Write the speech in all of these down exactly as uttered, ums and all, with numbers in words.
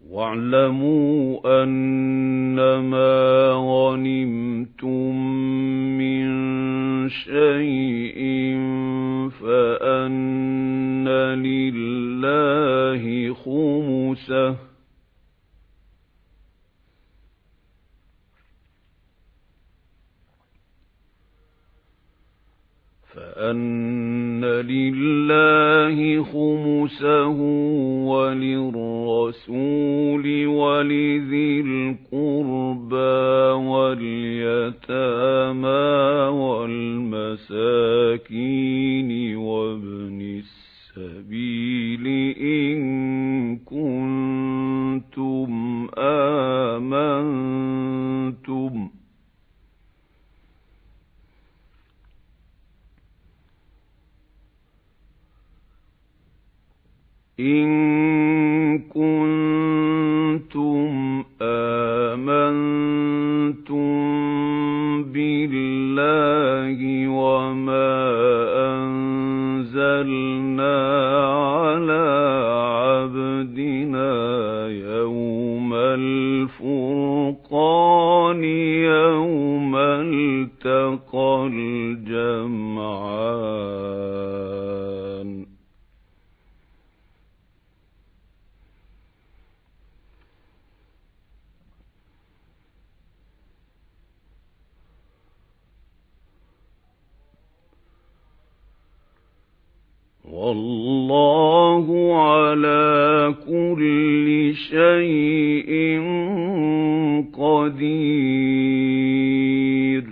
وَاعْلَمُوا أَنَّمَا غَنِمْتُم مِّن شَيْءٍ فَأَنَّ لِلَّهِ خُمُسَهُ فَأَنَّ لِلَّهِ خُمُسَهُ وَلِلرَّسُولِ وَلِذِي الْقُرْبَى وَالْيَتَامَى وَالْمَسَاكِينِ وَابْنِ السَّبِيلِ إِن كُنتُمْ آمَنتُمْ إِن كُنتُمْ آمَنتُم بِاللَّهِ وَمَا أَنزَلْنَا عَلَى عَبْدِنَا يَوْمَ الْفُرْقَانِ يَوْمَ الْتَقَى الْجَمْعَانِ وَاللَّهُ عَلَى كُلِّ شَيْءٍ قَدِيرٌ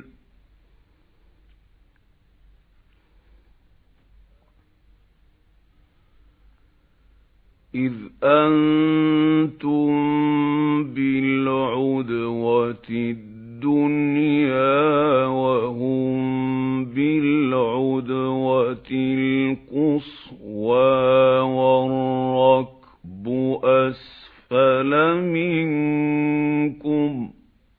إِذْ أَنتُم بِالْعُدْوَةِ الدُّنْيَا وَهُمْ بِالْعُدْوَةِ الْقُصْوَى وَالرَّكْبُ أَسْفَلَ مِنكُمْ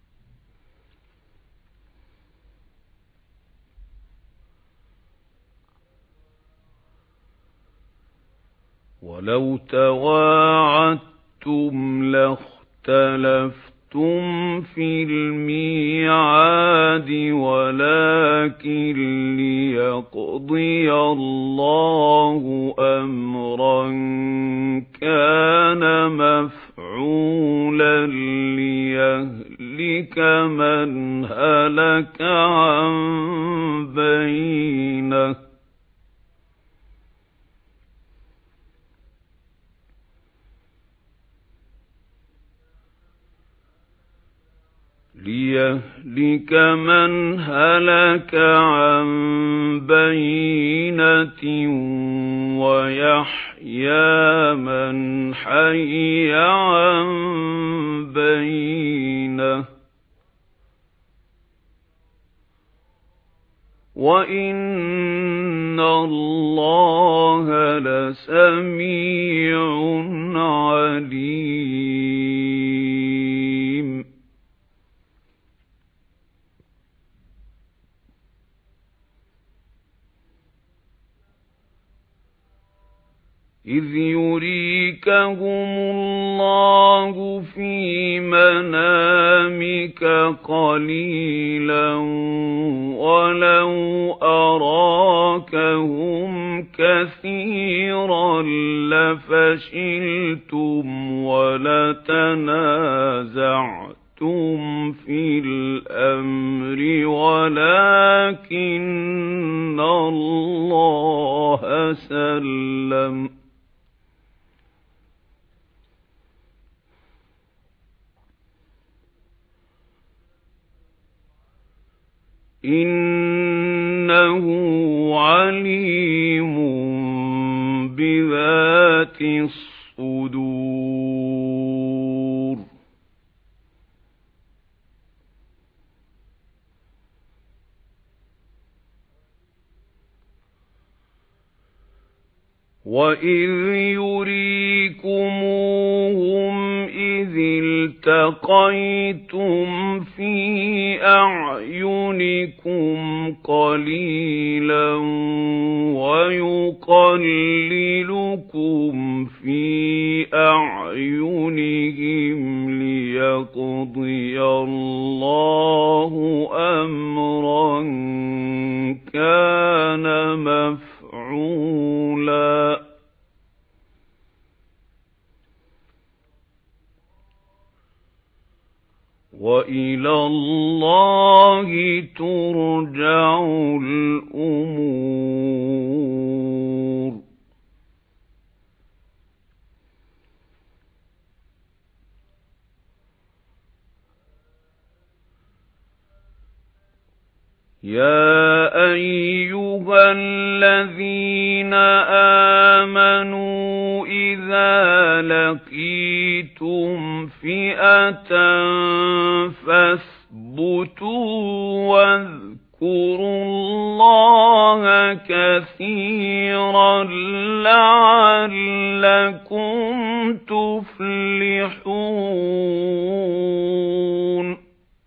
وَلَوْ تَوَاعَدتُّمْ لَاخْتَلَفْتُمْ فِي الْمِيعَادِ وَلَكِنْ لِيَقْضِيَ اللَّهُ أَمْرًا كَانَ مَفْعُولًا لِيَهْلِكَ مَنْ هَلَكَ عَنْ بَيِّنَةٍ لِيَهْلِكَ مَنْ هَلَكَ عَنْ بَيِّنَةٍ وَيَحْيَى مَنْ حَيَّ عَنْ بَيِّنَةٍ وَإِنَّ اللَّهَ لَسَمِيعٌ عَلِيمٌ إِذْ يُرِيكَهُمُ اللَّهُ فِي مَنَامِكَ قَلِيلًا وَلَوْ أَرَاكَهُمْ كَثِيرًا لَفَشِلْتُمْ وَلَتَنَازَعْتُمْ فِي الْأَمْرِ وَلَكِنَّ اللَّهَ سَلَّمَ إِنَّهُ عَلِيمٌ بِذَاتِ الصُّدُورِ وَإِذْ يُرِيكُمُوهُمْ إِذِ الْتَقَيْتُمْ فِي أَعْيُنِكُمْ قَلِيلًا وَيُقَلِّلُكُمْ فِي بِأَعْيُنِهِمْ لِيَقْضِيَ اللَّهُ أَمْرًا كَانَ مَفْعُولًا وَإِلَى اللَّهِ تُرْجَعُ الْأُمُورُ يَا أَيُّهَا الَّذِينَ آمَنُوا إِذَا لَقِيتُمْ فِئَةً فَاثْبُتُوا وَاذْكُرُوا اللَّهَ كَثِيرًا لَّعَلَّكُمْ تُفْلِحُونَ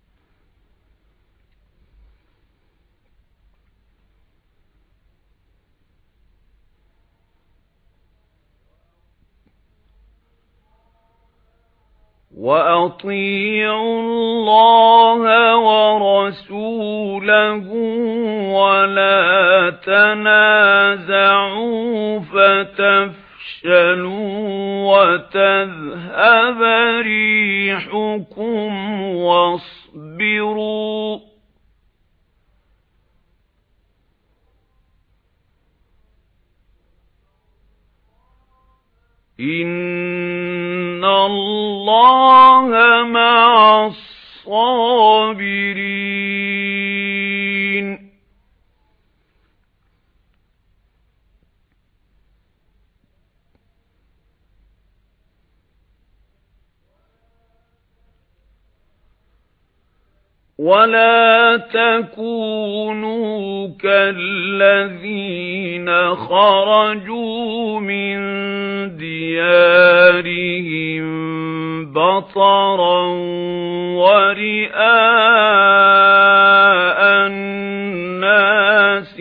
وَأَطِيعُوا اللَّهَ وَرَسُولَهُ وَلَا تَنَازَعُوا فَتَفْشَلُوا وَتَذْهَبَ رِيحُكُمْ وَاصْبِرُوا إِنَّ اللَّهَ مَعَ الصَّابِرِينَ وَلَا تَكُونُوا كَالَّذِينَ خَرَجُوا مِن دِيَارِهِم بَطَرًا وَرِئَاءَ النَّاسِ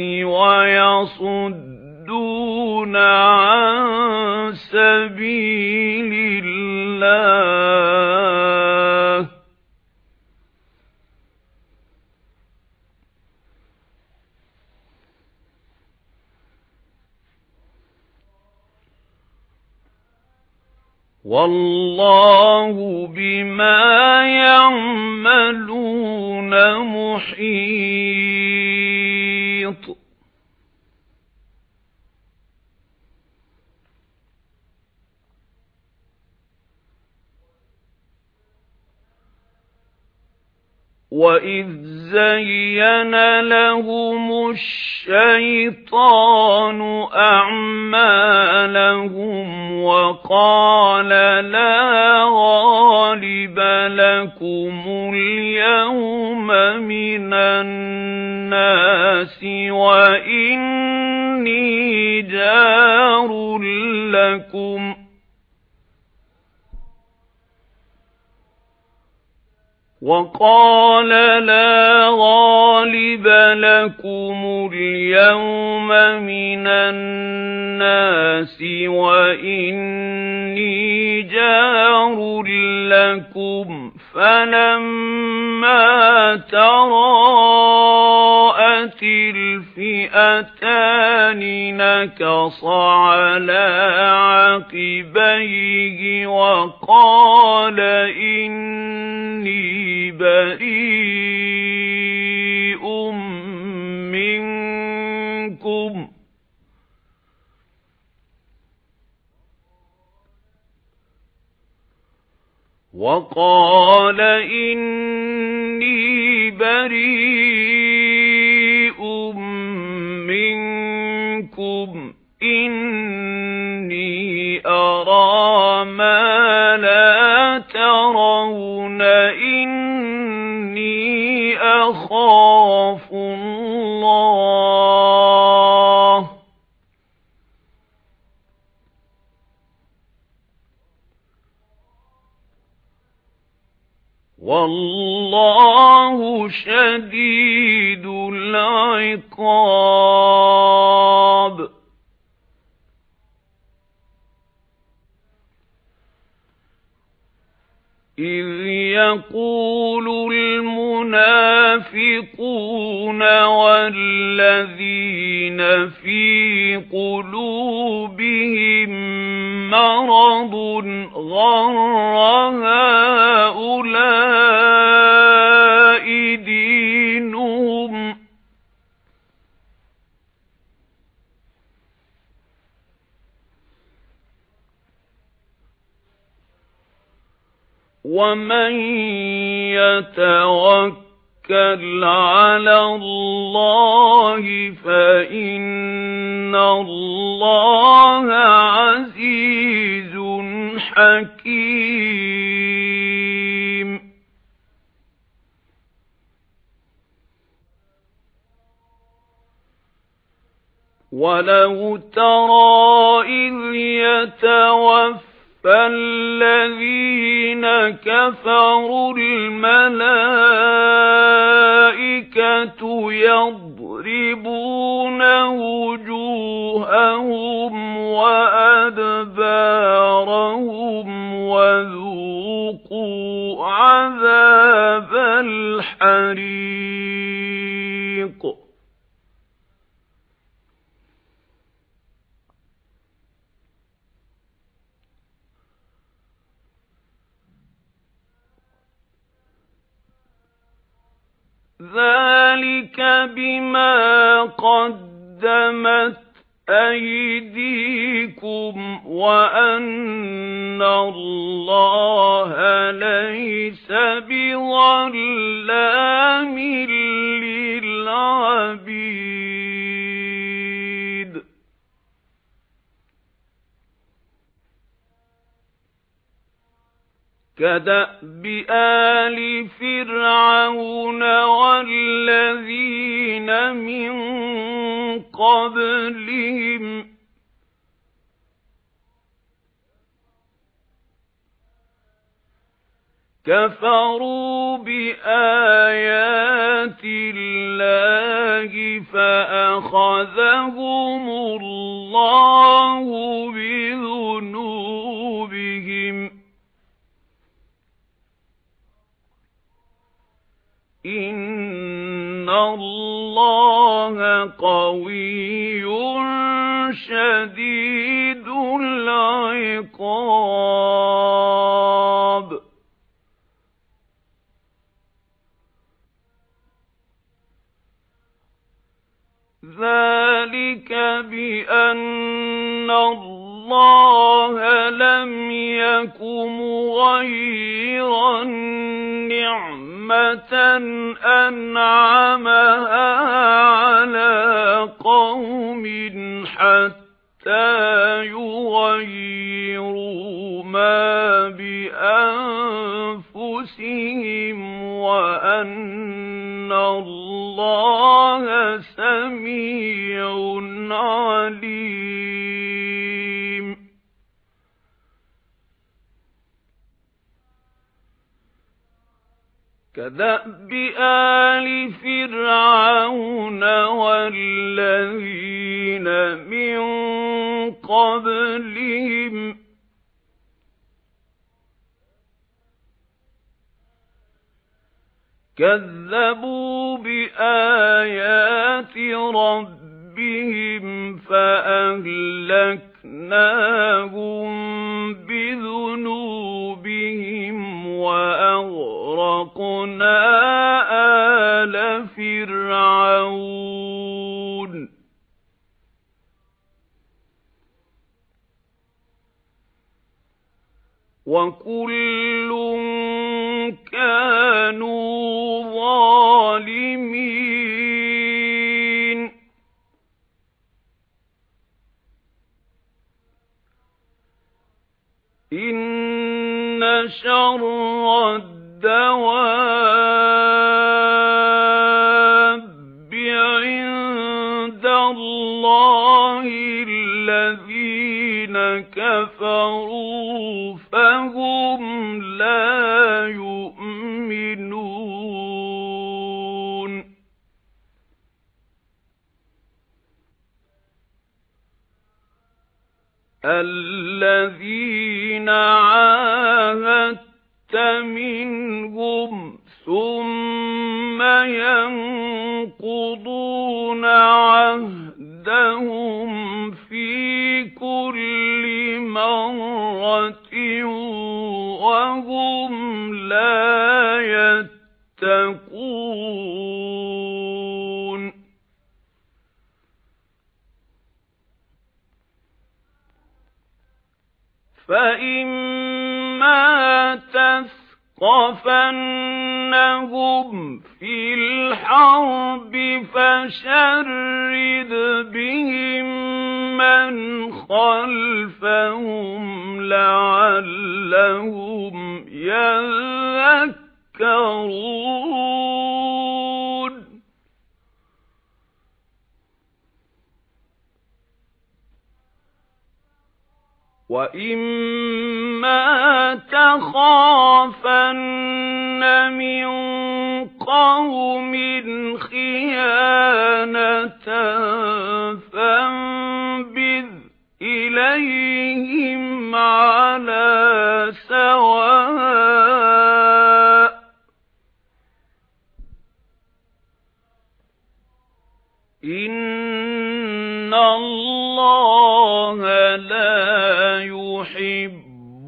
وَيَصُدُّونَ عَن سَبِيلِ اللَّهِ وَاللَّهُ بِمَا يَعْمَلُونَ مُحِيطٌ وَإِذْ زَيَّنَ لَهُمُ الشَّيْطَانُ أَعْمَالَهُمْ وَقَالَ لَا غَالِبَ لَكُمُ الْيَوْمَ مِنَ النَّاسِ وَإِنِّي جَارٌ لَكُمْ وَقَالَ لَا غَالِبَ لَكُمُ الْيَوْمَ مِنَ النَّاسِ وَإِنِّي جَارٌ لَكُمْ فَلَمَّا تَرَاءَتِ الْفِئَتَانِ نَكَصَ عَلَى عَقِبَيْهِ وَقَالَ إِنِّي بَرِيءٌ مِنكُمْ وَقَالَ إِنِّي بَرِيءٌ مِنكُمْ إِنِّي أَرَى مَا لَا تَرَوْنَ إِنِّي أَخَافُ اللَّهَ وَاللَّهُ شَدِيدُ الْعِقَابِ إذ يقول المنافقون والذين في قلوبهم مرض غر هؤلاء دينهم ومن يتوكل على الله فإن الله عزيز حكيم. ولو ترى إذ يتوفى فالذين كفروا الملائكة يضربون وجوههم وأدبارهم وذوقوا عذاب الحريق. ذلك بما قدمت أيديكم وأن الله ليس بظلام للعبيد. كدأب آل فرعون والذين من قبلهم كفروا بآيات الله فأخذهم الله بذنوبهم إن الله قوي شديد العقاب. ذلك بأن الله لم يك مغيرا نعمة أنعمها على قوم حتى يغيروا ما بأنفسهم وأن الله سميع عليم. كدأب آل فرعون والذين من قبلهم كذبوا بآيات ربهم فأهلكناهم بذنوبهم وأغرقنا آل فرعون وكل كانوا ظالمين. إن شر الدواب عند الله الذين كفروا فهم لا يؤمنون. الذين عاهدت وهم لا يتقون فإما تثقفنهم في الحرب فشرد بهم من خلفهم لعلهم يذكرون وَإِمَّا تَخَافَنَّ مِنْ قَوْمٍ خِيَانَةً فَانبِذْ إِلَيْهِمْ عَلَى سَوَاءٍ إِنَّ اللَّهَ لَا يُحِبُّ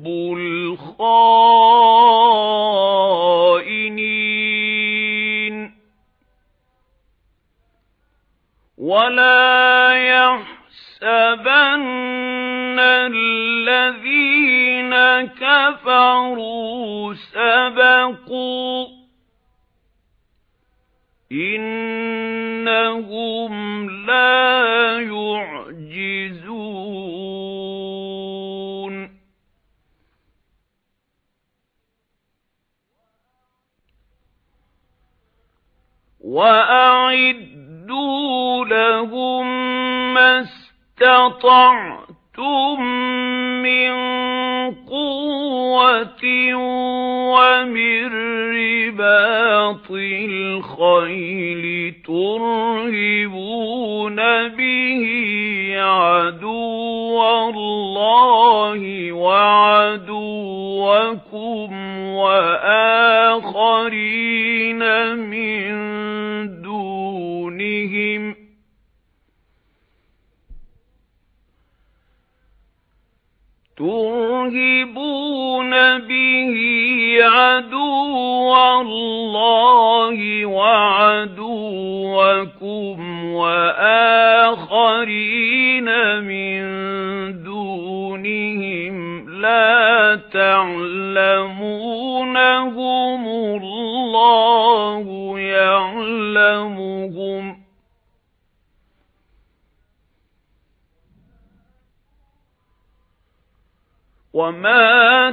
الْخَائِنِينَ وَلَا يَحْسَبَنَّ الَّذِينَ كَفَرُوا سَبَقُوا إِنَّهُمْ لَا يُعْجِزُونَ وَأَعِدُّوا لَهُم مَّا اسْتَطَعْتُم مِّن قُوَّةٍ وَمِن رِّبَاطِ الْخَيْلِ تُرْهِبُونَ بِهِ عَدُوَّ اللَّهِ وَعَدُوَّكُمْ وَآخَرِينَ مِن دُونِهِمْ تُرْهِبُونَ بِهِ عَدُوَّ اللَّهِ وَعَدُوَّكُمْ وَآخَرِينَ مِن دُونِهِمْ لَا تَعْلَمُونَهُمُ اللَّهُ يَعْلَمُهُمْ وَمَا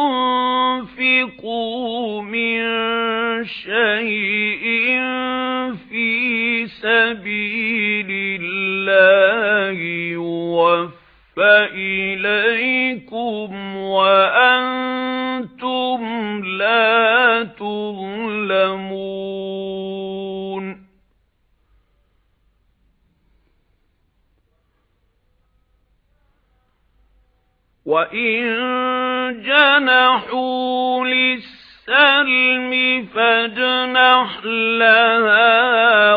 تُنْفِقُوا مِنْ شَيْءٍ فِي سَبِيلِ اللَّهِ يُوَفَّ إِلَيْكُمْ وَأَنْتُمْ لَا تُظْلَمُونَ وَإِن جَنَحُوا لِلسَّلْمِ فَاجْنَحْ لَهَا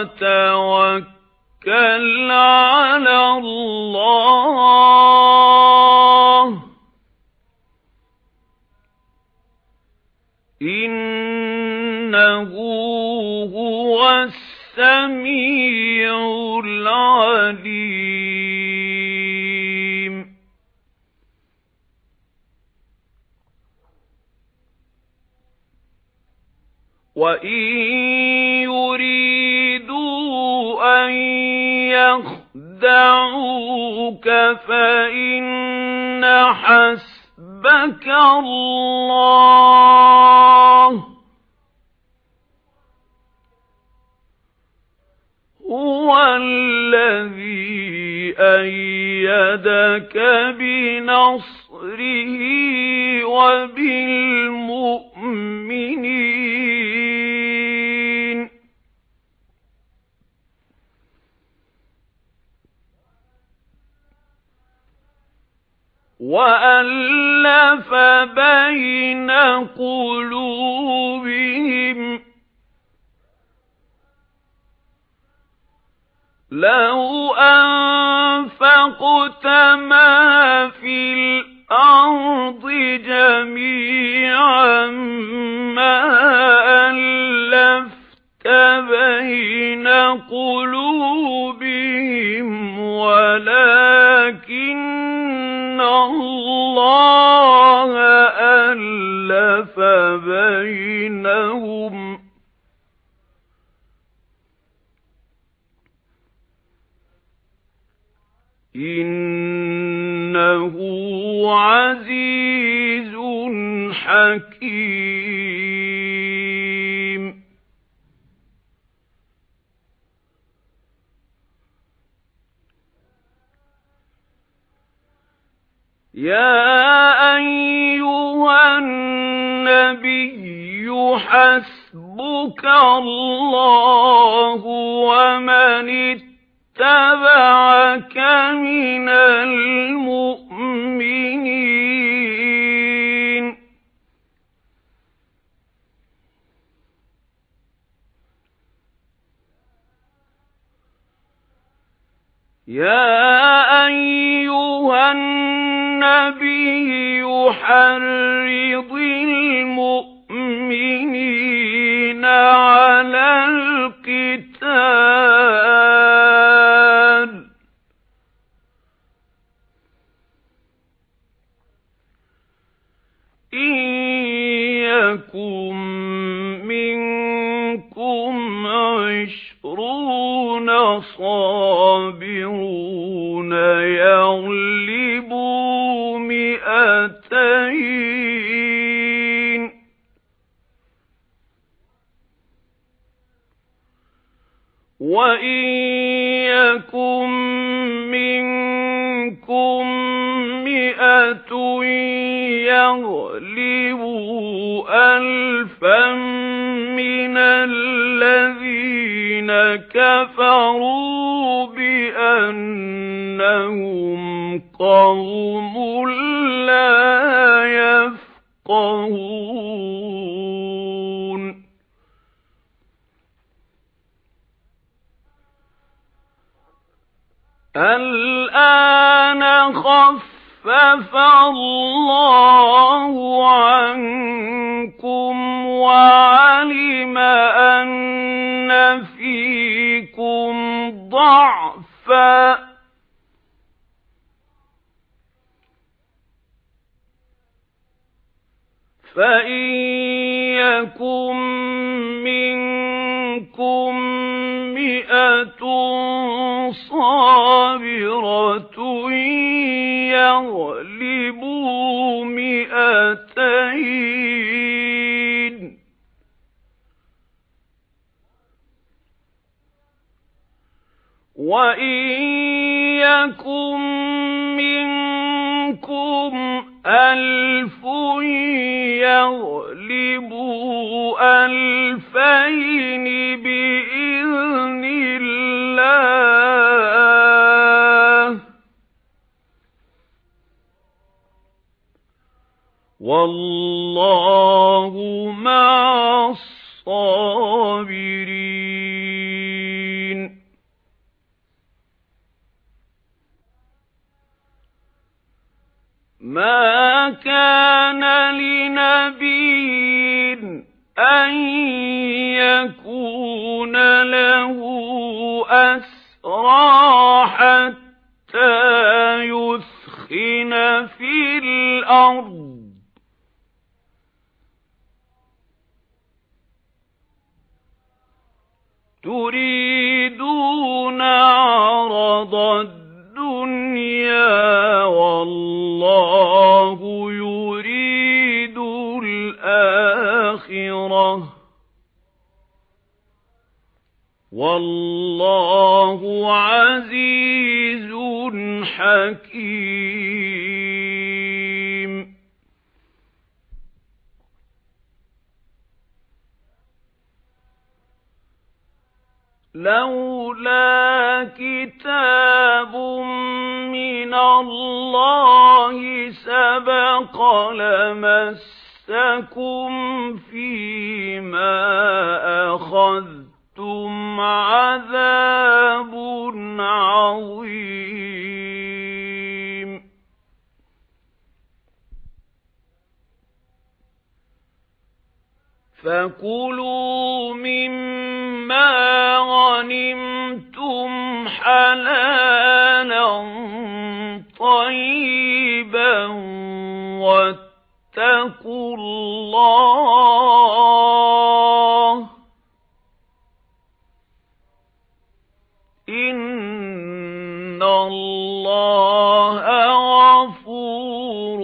وَتَوَكَّلْ عَلَى اللَّهِ إِنَّهُ هُوَ السَّمِيعُ الْعَلِيمُ وَإِن يُرِيدُوا أَن يَخْدَعُوكَ فَإِنَّ حَسْبَكَ اللَّهُ هُوَ الَّذِي أَيَّدَكَ بِنَصْرِهِ وَبِالْمُؤْمِنِينَ وَأَلَّفَ بَيْنَ قُلُوبِهِمْ لَوْ أَنفَقْتَ مَا فِي الْأَرْضِ الْأَرْضِ جَمِيعًا مَا أَلَّفْتَ بَيْنَ قُلُوبِهِمْ وَلَكِنَّ اللَّهَ أَلَّفَ بَيْنَهُمْ إِنَّهُ عَزِيزٌ حَكِيمٌ. يَا أَيُّهَا النَّبِيُّ حَسْبُكَ اللَّهُ وَمَنِ اتَّبَعَكَ مِنَ الْمُؤْمِنِينَ. يَا أَيُّهَا النَّبِيُّ حَرِّضِ الْمُؤْمِنِينَ عَلَى الْقِتَالِ إِن يَكُن مِّنكُمْ عِشْرُونَ صَابِرُونَ يَغْلِبُوا مِائَتَيْنِ وَإِن يَكُن مِّنكُم مِّائَةٌ يَغْلِبُوا أَلْفًا مِّنَ الَّذِينَ كَفَرُوا بِأَنَّهُمْ قَوْمٌ لَّا يَفْقَهُونَ. الْآنَ خَفَّفَ اللَّهُ عَنكُمْ وَعَلِمَ أَنَّ فِيكُمْ ضَعْفًا فَإِن يَكُن مِّنكُم مِّائَةٌ صَابِرَةٌ يَغْلِبُوا مِائَتَيْنِ وَإِن يَكُن مِّنكُمْ أَلْفٌ يَغْلِبُوا أَلْفَيْنِ بِإِذْنِ اللَّهِ وَاللَّهُ مَعَ الصَّابِرِينَ. مَا كَانَ لِنَبِيٍّ أَن يَكُونَ لَهُ أَسْرَىٰ حَتَّىٰ يُثْخِنَ فِي الْأَرْضِ تُرِيدُونَ عَرَضَ الدُّنْيَا وَاللَّهُ يُرِيدُ الْآخِرَةَ وَاللَّهُ عَزِيزٌ حَكِيمٌ. لَوْلَا كِتَابٌ مِّنَ اللَّهِ سَبَقَ لَمَسَّكُمْ فِيمَا أَخَذْتُمْ عَذَابٌ عَظِيمٌ. فَكُلُوا مِمَّا غَنِمْتُمْ حَلَالًا طَيِّبًا وَاتَّقُوا اللَّهَ إِنَّ اللَّهَ غَفُورٌ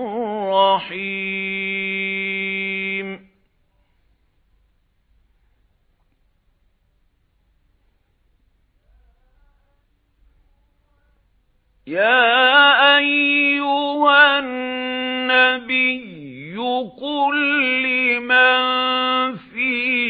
رَّحِيمٌ. يَا أَيُّهَا النَّبِيُّ قُل لِّمَن فِي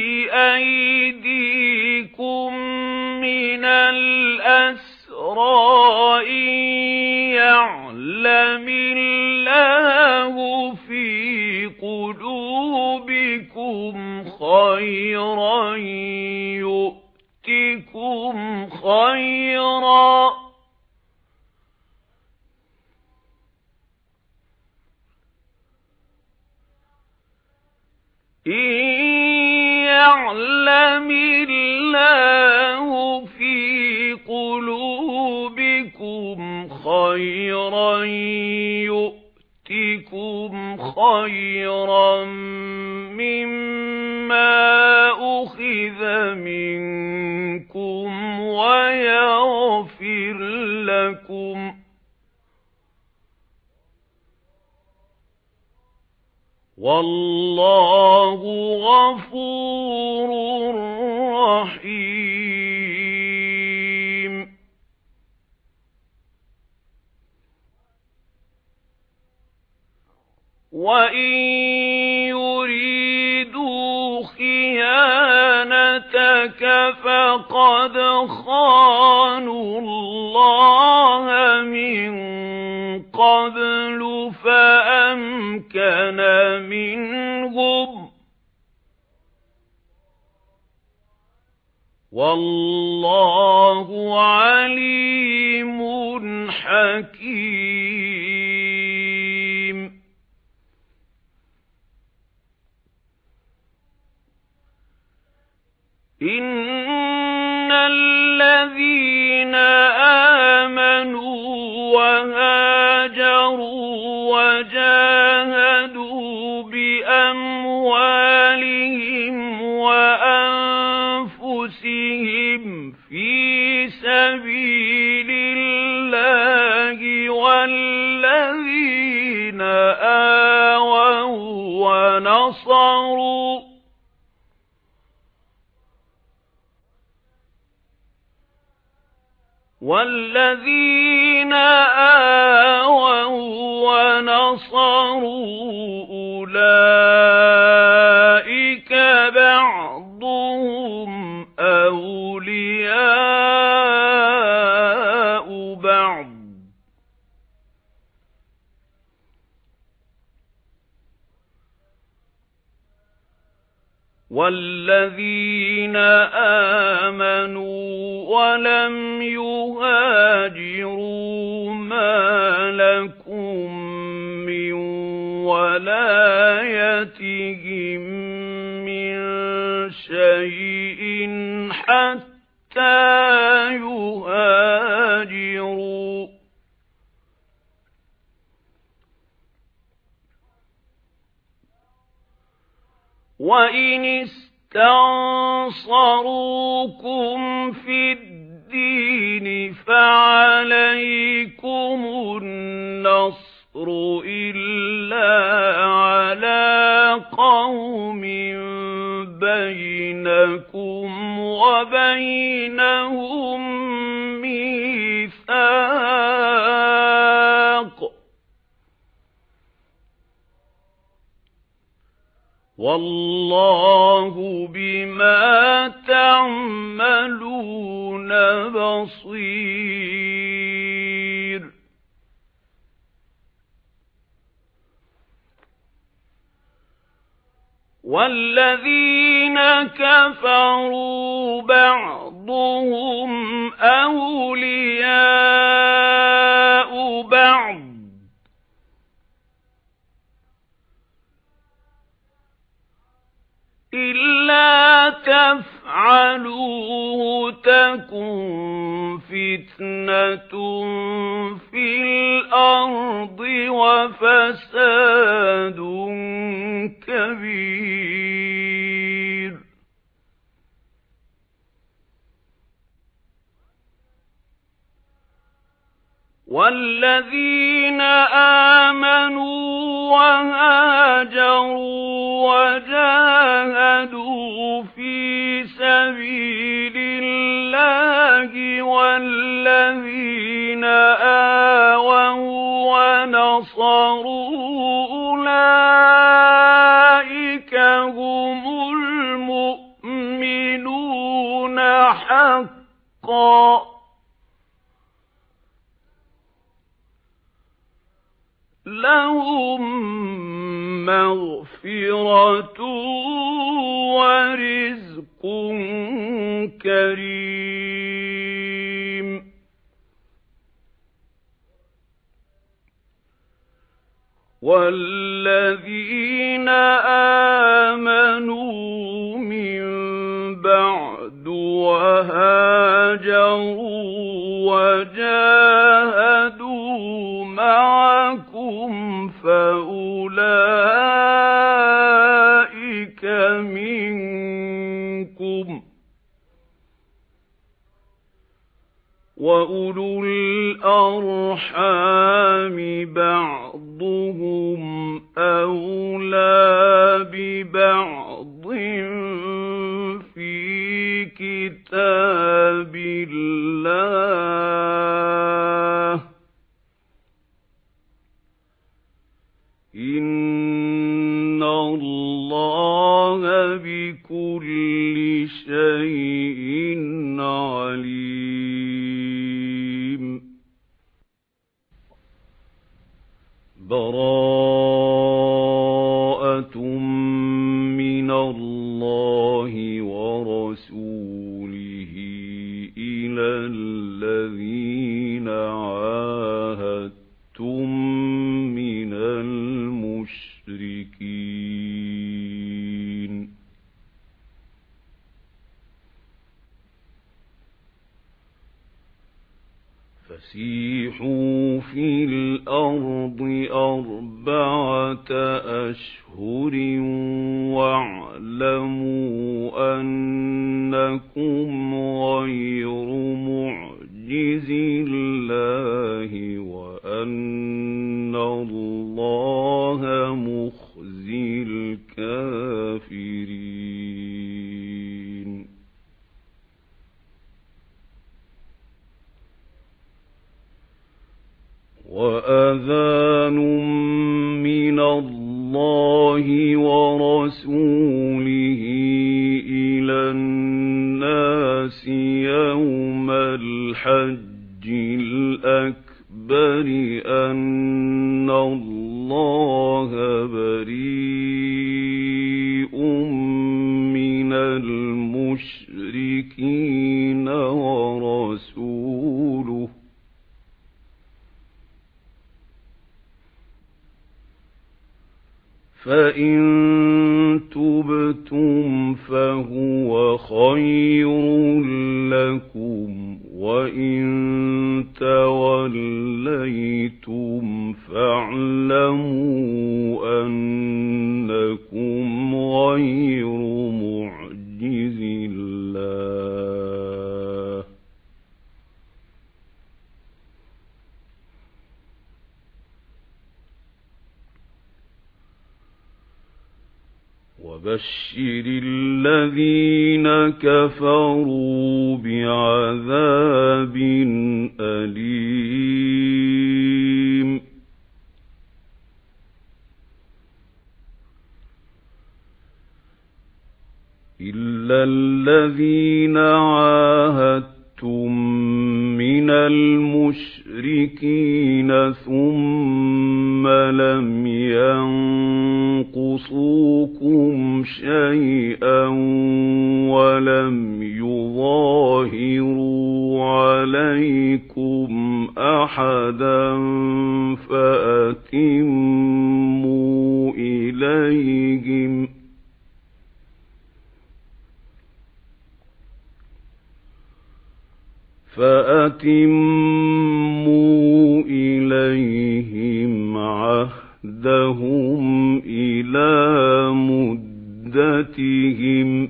أَيْدِيكُم مِّنَ الْأَسْرَىٰ إِن يَعْلَمِ اللَّهُ فِي قُلُوبِكُمْ خَيْرًا يُؤْتِكُمْ خَيْرًا إِن يَعْلَمِ اللَّهُ فِي قُلُوبِكُمْ خَيْرًا يُؤْتِكُمْ خَيْرًا مِّمَّا أُخِذَ مِنكُمْ وَيَغْفِرْ لَكُمْ وَاللَّهُ غَفُورٌ رَّحِيمٌ. وَإِن يُرِيدُوا خِيَانَتَكَ فَقَدْ خَانُوا اللَّهَ مِن قَبْلُ فَأَمْكَنَ مِنْهُمْ وَاللَّهُ عَلِيمٌ حَكِيمٌ. إِنَّ الَّذِينَ آمَنُوا وَهَاجَرُوا وَجَاهَدُوا بِأَمْوَالِهِمْ وَأَنفُسِهِمْ فِي سَبِيلِ اللَّهِ وَالَّذِينَ آوَوا وَنَصَرُوا وَالَّذِينَ آوَوا وَنَصَرُوا أُولَئِكَ بَعْضُهُمْ أَوْلِيَاءُ بَعْضٍ وَالَّذِينَ آمَنُوا وَلَمْ يُهَاجِرُوا مَا لَكُمْ مِنْ وَلَايَتِهِمْ مِنْ شَيْءٍ حَتَّى يُهَاجِرُوا وَإِنِ اسْتَنصَرُوكُمْ فِي الدِّينِ فَعَلَيْكُمُ النَّصْرُ إِلَّا عَلَى قَوْمٍ بَيْنَكُمْ وَبَيْنَهُم مِّيثَاقٌ وَاللَّهُ بِمَا تَعْمَلُونَ بَصِيرٌ. وَالَّذِينَ كَفَرُوا بَعْضُهُمْ أَوْلِيَاءُ بَعْضٍ إِلَّا تَفْعَلُوهُ تَكُنْ فِتْنَةٌ فِي الْأَرْضِ وَفَسَادٌ كَبِيرٌ وَالَّذِينَ آمَنُوا وَهَاجَرُوا وَجَاهَدُوا فِي سَبِيلِ اللَّهِ وَالَّذِينَ آوَوا وَنَصَرُوا أُولَئِكَ هُمُ الْمُؤْمِنُونَ حَقًّا لَهُم مَغْفِرَةٌ وَرِزْقٌ كَرِيمٌ وَالَّذِينَ آمَنُوا مِن بَعْدُ وَهَاجَرُوا وَجَاهَدُوا مَعَكُمْ فَأُولَئِكَ مِنكُمْ وَأُولُو الْأَرْحَامِ بَعْضُهُمْ أَوْلَى بِبَعْضٍ فِي كِتَابِ اللَّهِ إِنَّ اللَّهَ بِكُلِّ شَيْءٍ عَلِيمٌ بَرَاءَةٌ مِنَ اللَّهِ وَرَسُولِهِ إِلَى الَّذِينَ عَاهَدتُّم مِنَ الْمُشْرِكِينَ فَسِيحُوا فِي الْأَرْضِ أَرْبَعَةَ أَشْهُرٍ وَاعْلَمُوا أَنَّكُمْ غَيْرُ مُعْجِزِي اللَّهِ وَأَنَّ اللَّهَ مُخْزِي الْكَافِرِينَ وَأَذَانٌ مِنَ اللَّهِ وَرَسُولِهِ إِلَى النَّاسِ يَوْمَ الْحَجِّ الْأَكْبَرِ أَنَّ اللَّهَ بَرِيءٌ مِنَ الْمُشْرِكِينَ وَرَسُولُهُ فَإِن تُبْتُمْ فَهُوَ خَيْرٌ لَكُمْ وَإِن تَوَلَّيْتُمْ فَاعْلَمُوا أَنَّكُمْ غَيْرُ مُعْجِزِي اللَّهِ وَبَشِّرِ الَّذِينَ كَفَرُوا بِعَذَابٍ أَلِيمٍ إِلَّا الَّذِينَ عَاهَدتُّم مِّنَ الْمُشْرِكِينَ ثُمَّ لَمْ يَنقُصُوكُمْ شَيْئًا وَلَمْ يُظَاهِرُوا عَلَيْكُمْ أَحَدًا فَأَتِمُّوا إِلَيْهِمْ فأتموا إليهم عهدهم إلى مدتهم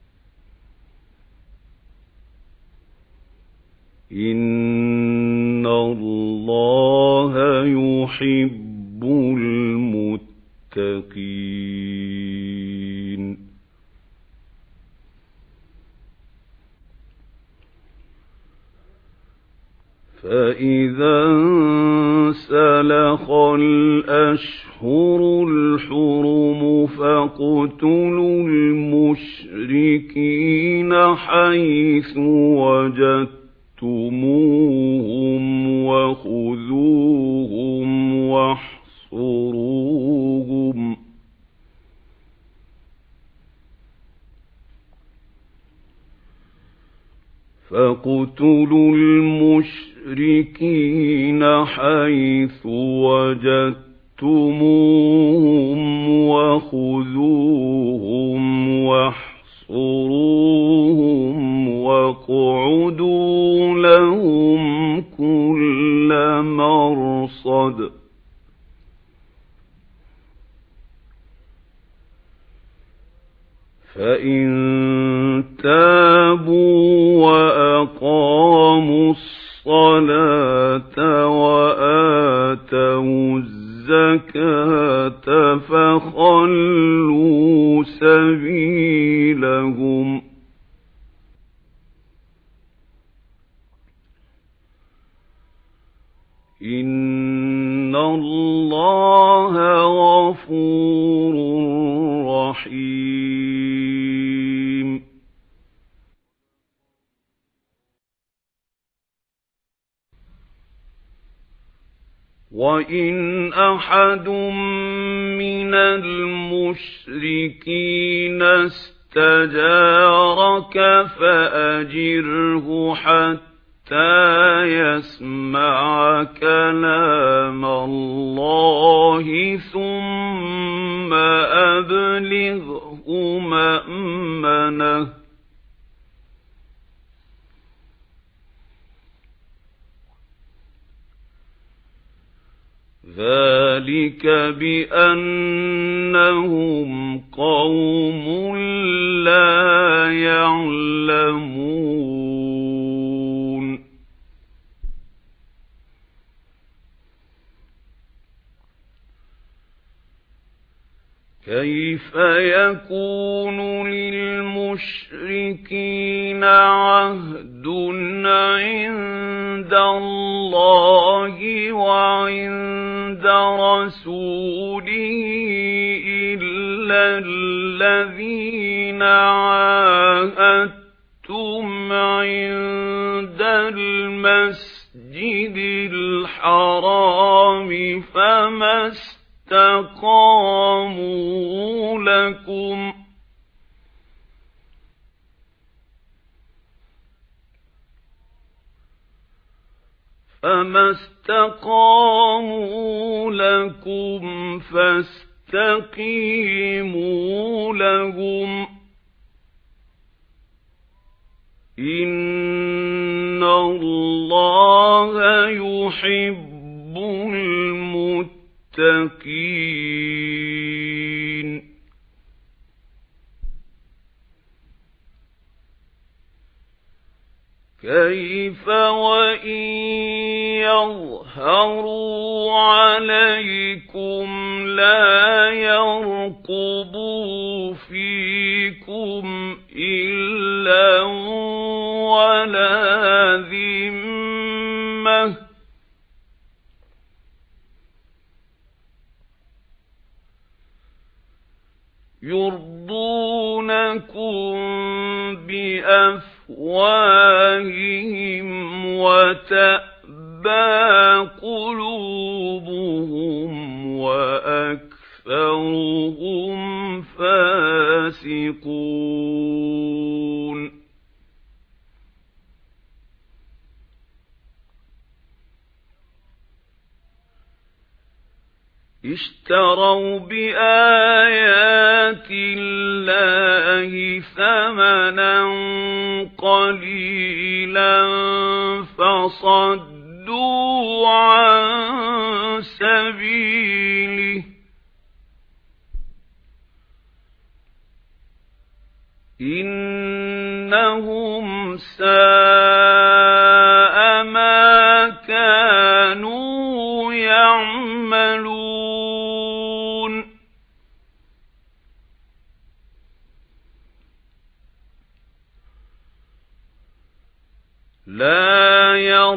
إن الله يحب المتقين. فإذا انسلخ الأشهر الحرم فاقتلوا المشركين حيث وجدتموهم وخذوهم واحصروهم فاقتلوا المشركين حيث وجدتموهم وخذوهم واحصروهم واقعدوا لهم كل مرصد فإن تابوا وأقاموا الصلاة وآتوا الزكاة فخلوا سبيلهم إن الله غفور رحيم. وإن أحد من المشركين استجارك فأجره حتى يسمع كلام الله ثم أبلغه مأمنه ذلك بأنهم قوم لا يعلمون. كيف يكون للمشركين عهد عند الله وعند رسوله إلا الذين عاهدتم عند المسجد الحرام فما استقاموا لكم فما استقاموا لكم فاستقيموا لهم إن الله يحب المتقين. كيف وإن يظهروا عليكم لا يرقبوا فيكم إلا ولا ذمة يرضونكم بأفواههم وتأبى قلوبهم وأكثرهم فاسقون. اشتروا بآيات الله ثمنا قليلا صدوا عن سبيله إنهم ساء ما كانوا يعملون لا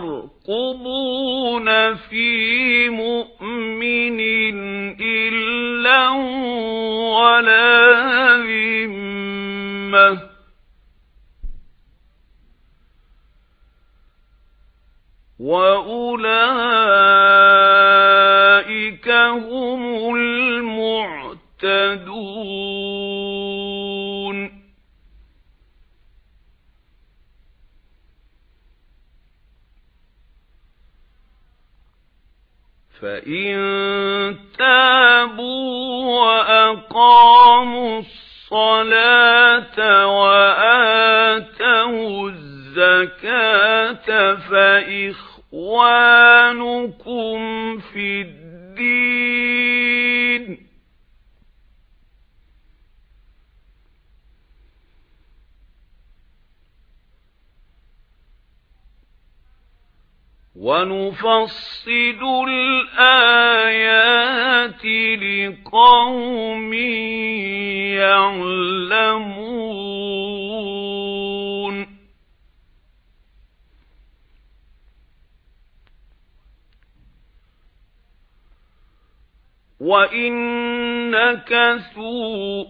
يرقبون في مؤمن إلا ولا ذمة وأولئك هم المعتدون فإن تابوا وأقاموا الصلاة وآتوا الزكاة فإخوانكم في الدين ونفصل الآيات لقوم يعلمون وَإِن نَكَثُوا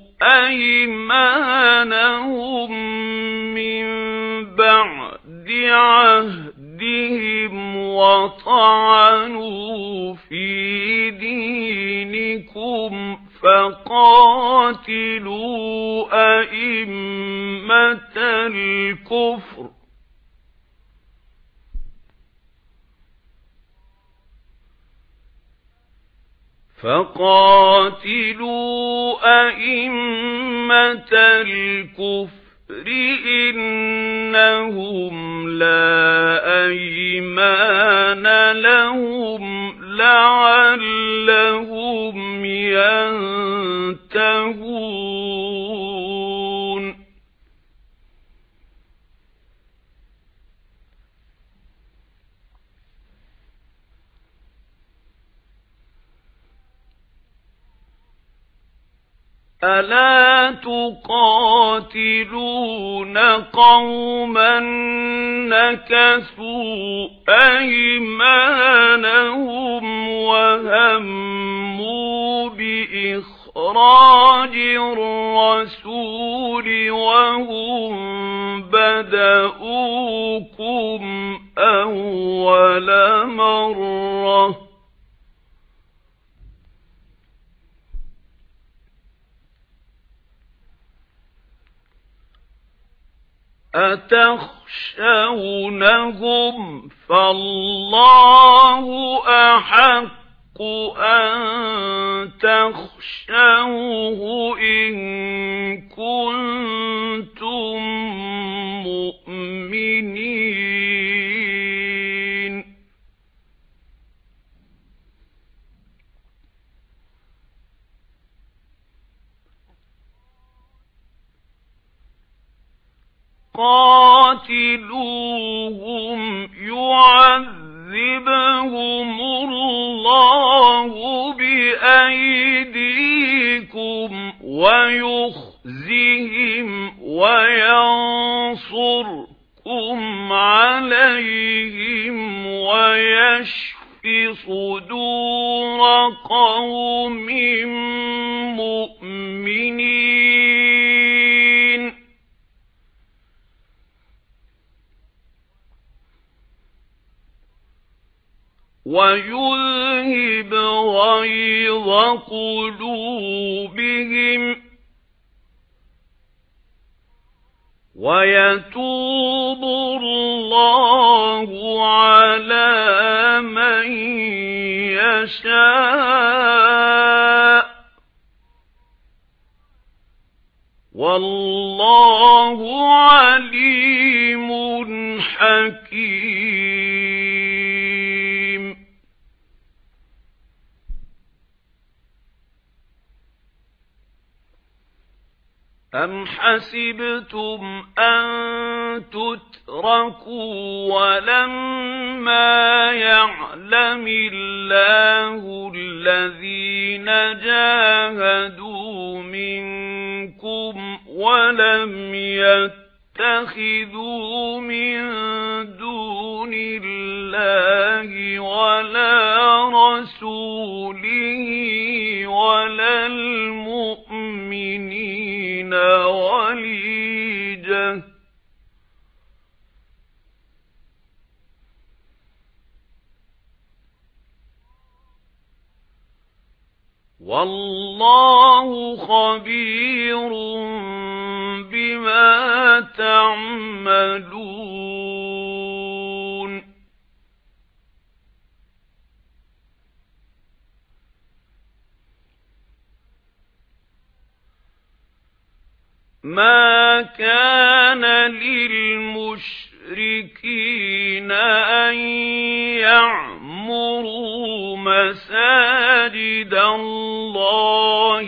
أَيْمَانَهُم مِّن بَعْدِ عَهْدِهِمْ وَطَعَنُوا فِي دِينِكُمْ فَقَاتِلُوا أَئِمَّةَ الْكُفْرِ فَقَاتِلُوا أَئِمَّةَ الْكُفْرِ إِنَّهُمْ لَا أَيْمَانَ لَهُمْ لَعَلَّهُمْ يَنْتَهُونَ أَلَا تُقَاتِلُونَ قَوْمًا نَكَثُوا أَيْمَانَهُمْ وَهَمُّوا بِإِخْرَاجِ الرَّسُولِ وَهُمْ بَدَءُوكُمْ أَوَّلَ مَرَّةٍ أَتَخْشَوْنَهُمْ فَاللَّهُ أَحَقُّ أَن تَخْشَوْهُ إِن كُنتُم مُّؤْمِنِينَ قَاتِلُوهُمْ يُعَذِّبْهُمُ اللَّهُ بِأَيْدِيكُمْ وَيُخْزِهِمْ وَيَنصُرْكُمْ عَلَيْهِمْ وَيَشْفِ صُدُورَ قَوْمٍ مُؤْمِنِينَ وَيُذْهِبْ غَيْظَ قُلُوبِهِمْ وَيَتُوبُ اللَّهُ عَلَى مَن يَشَاءُ وَاللَّهُ عَلِيمٌ حَكِيمٌ أَمْ حَسِبْتُمْ أَن تُتْرَكُوا وَلَمَّا يَعْلَمِ اللَّهُ الَّذِينَ جَاهَدُوا مِنكُمْ وَلَمْ يَتَّخِذُوا مِن دُونِ اللَّهِ وَلَا رَسُولِهِ وَلَا الْمُؤْمِنِينَ وَلِيجَةً وَاللَّهُ خَبِيرٌ بِمَا تَعْمَلُونَ مَا كَانَ لِلْمُشْرِكِينَ أَن يَعْمُرُوا مَسَاجِدَ اللَّهِ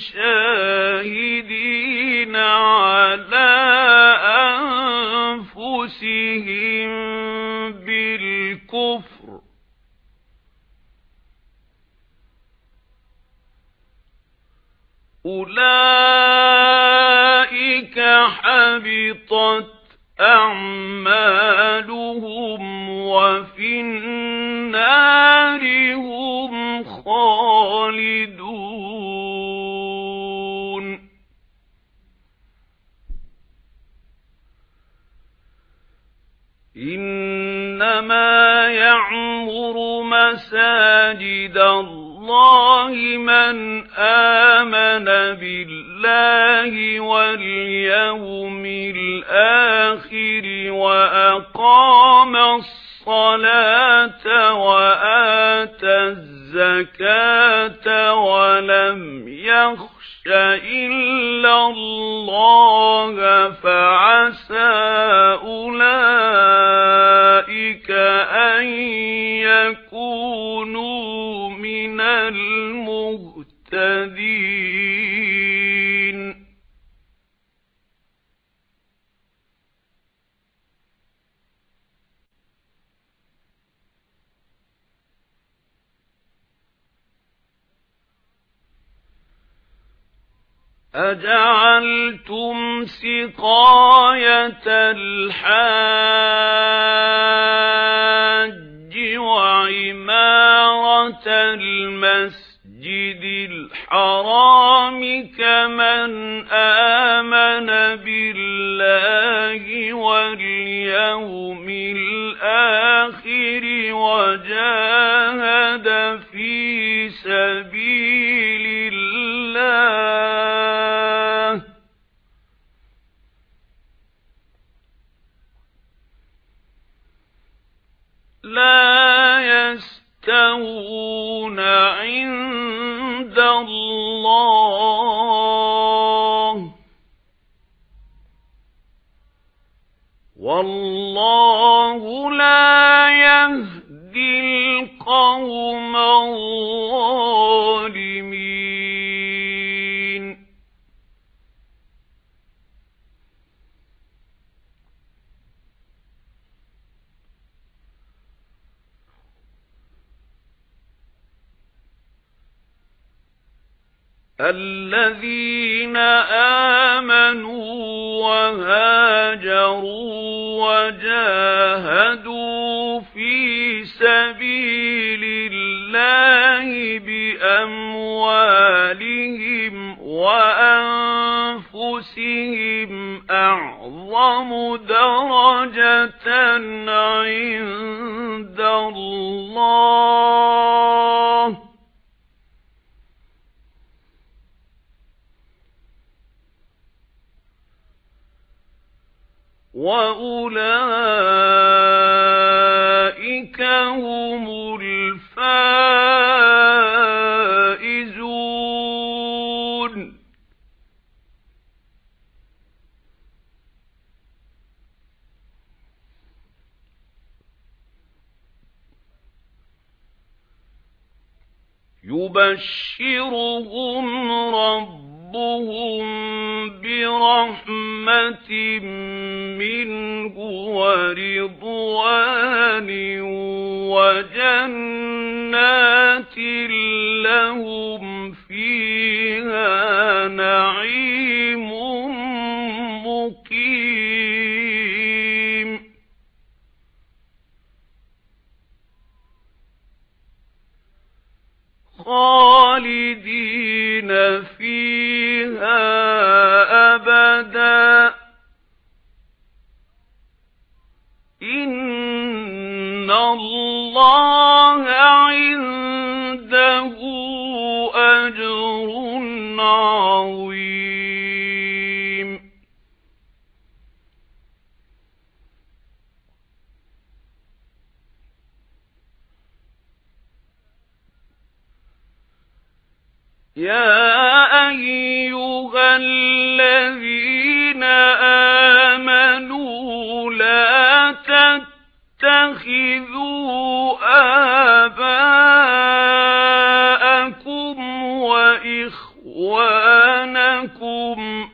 شَاهِدِينَ عَلَى أَنفُسِهِم بِالْكُفْرِ أُولَئِكَ حَبِطَتْ أَعْمَالُهُمْ وَفِي النَّارِ هُمْ خَالِدُونَ إِنَّمَا يَعْمُرُ مَسَاجِدَ اللَّهِ مَنْ آمَنَ بِاللَّهِ وَالْيَوْمِ الْآخِرِ وَأَقَامَ الصَّلَاةَ وَآتَى الزَّكَاةَ وَلَمْ يَخْشَ إِلَّا اللَّهَ فَعَسَى أُولَئِكَ أَن يَكُونُوا مِنَ الْمُهْتَدِينَ أَجَعَلْتُمْ سِقَايَةَ الْحَاجِّ وَعِمَارَةَ الْمَسْجِدِ الْحَرَامِ كَمَنْ آمَنَ بِاللَّهِ وَالْيَوْمِ الْآخِرِ وَجَاهَدَ فِي سَبِيلِ اللَّهِ لَا يَسْتَوُونَ عِندَ اللَّهِ وَاللَّهُ لَا يَهْدِي الْقَوْمَ الظَّالِمِينَ الَّذِينَ آمَنُوا وَهَاجَرُوا وَجَاهَدُوا فِي سَبِيلِ اللَّهِ بِأَمْوَالِهِمْ وَأَنفُسِهِمْ أَعْظَمُ دَرَجَةً عِندَ اللَّهِ وَأُولَئِكَ هُمُ الْفَائِزُونَ يُبَشِّرُهُمْ رَبُّهُم ربهم برحمة منه ورضوان وجنات لهم فيها نعيم مقيم خالدين فيها أبدا إن الله عنده أجر عظيم يا أيها الذين آمنوا لا تتخذوا آباءكم وإخوانكم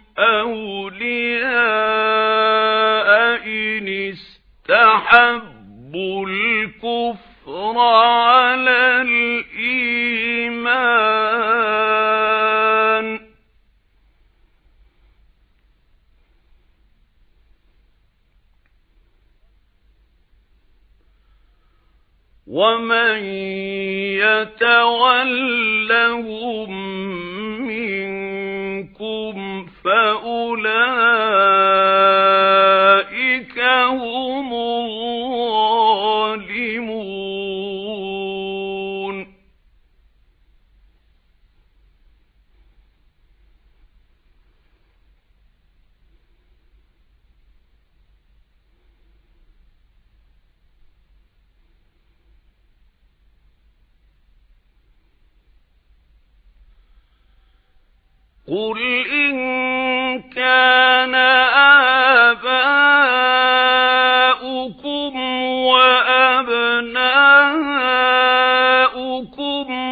أولياء إن استحبوا الكفر على الإيمان ومن يتولهم منكم فأولئك هم الظالمون قل إن كان آباؤكم وأبناؤكم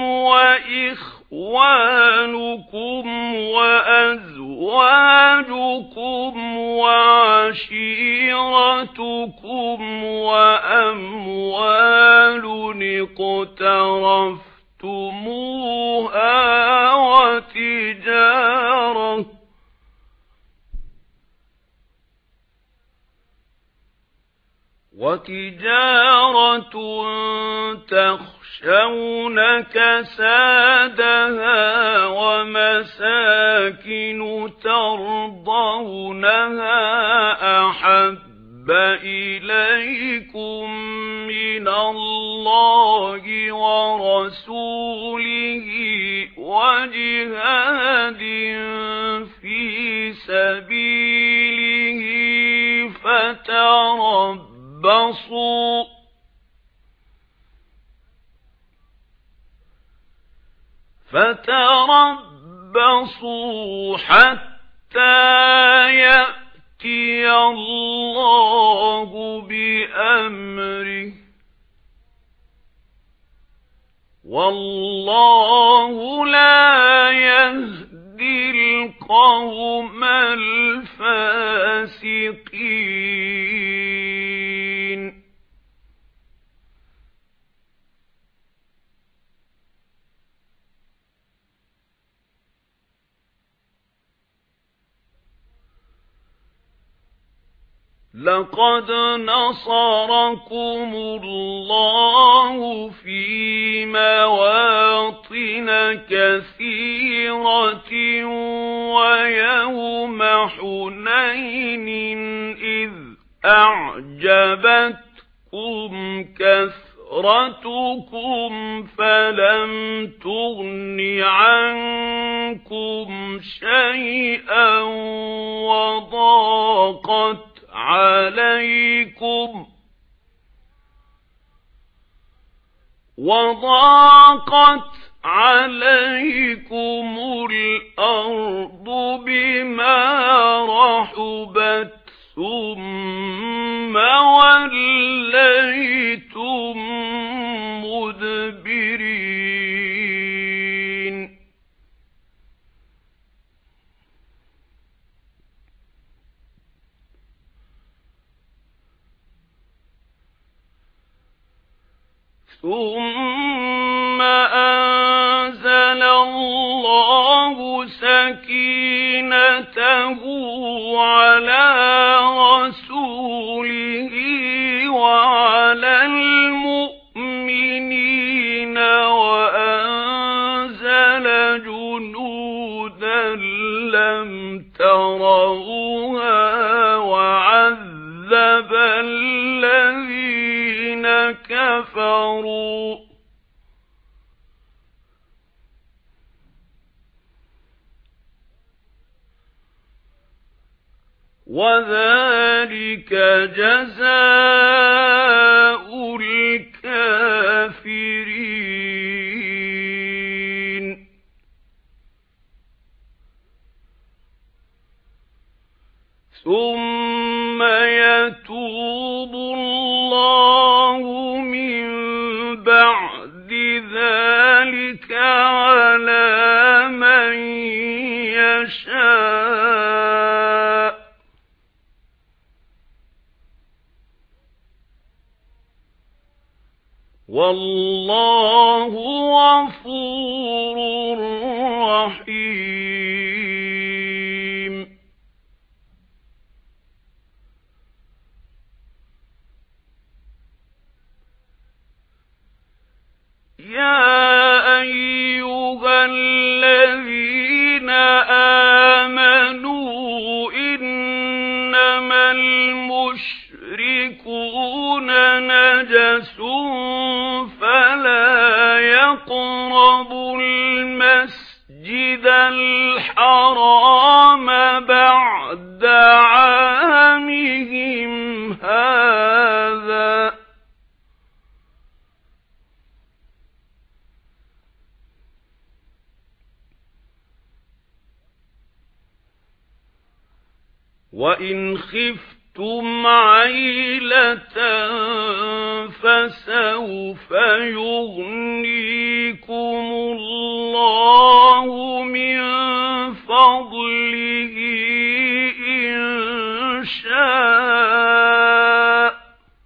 وإخوانكم وأزواجكم وعشيرتكم وأموال اقترفتموها وتجارة وتجارة تخشون كسادها ومساكن ترضونها أحب إليكم من الله ورسوله وجهاد في سبيله فتربصوا فتربصوا حتى يأتي الله بأمره والله لا يهدي القوم الفاسقين لقد نصركم الله في مواطن كثيرة ويوم حنين إذ أعجبتكم كثرتكم فلم تغن عنكم شيئا وضاقت عليكم وضاقت عليكم الأرض بما رحبت ثم وليتم مدبرين ثم أنزل الله سكينته على رسوله وعلى المؤمنين وأنزل جنودا لم تروها وعذب الذين كفروا وذلك جزاء الكافرين. ثم يتوب الله من بعد ذلك على من يشاء والله غفور رحيم. يا أيها الذين آمنوا إنما المشركون نجس فلا يقربوا المسجد الحرام بعد عامهم هذا وإن خفتم عيلة فسوف يغنيكم الله من فضله إن شاء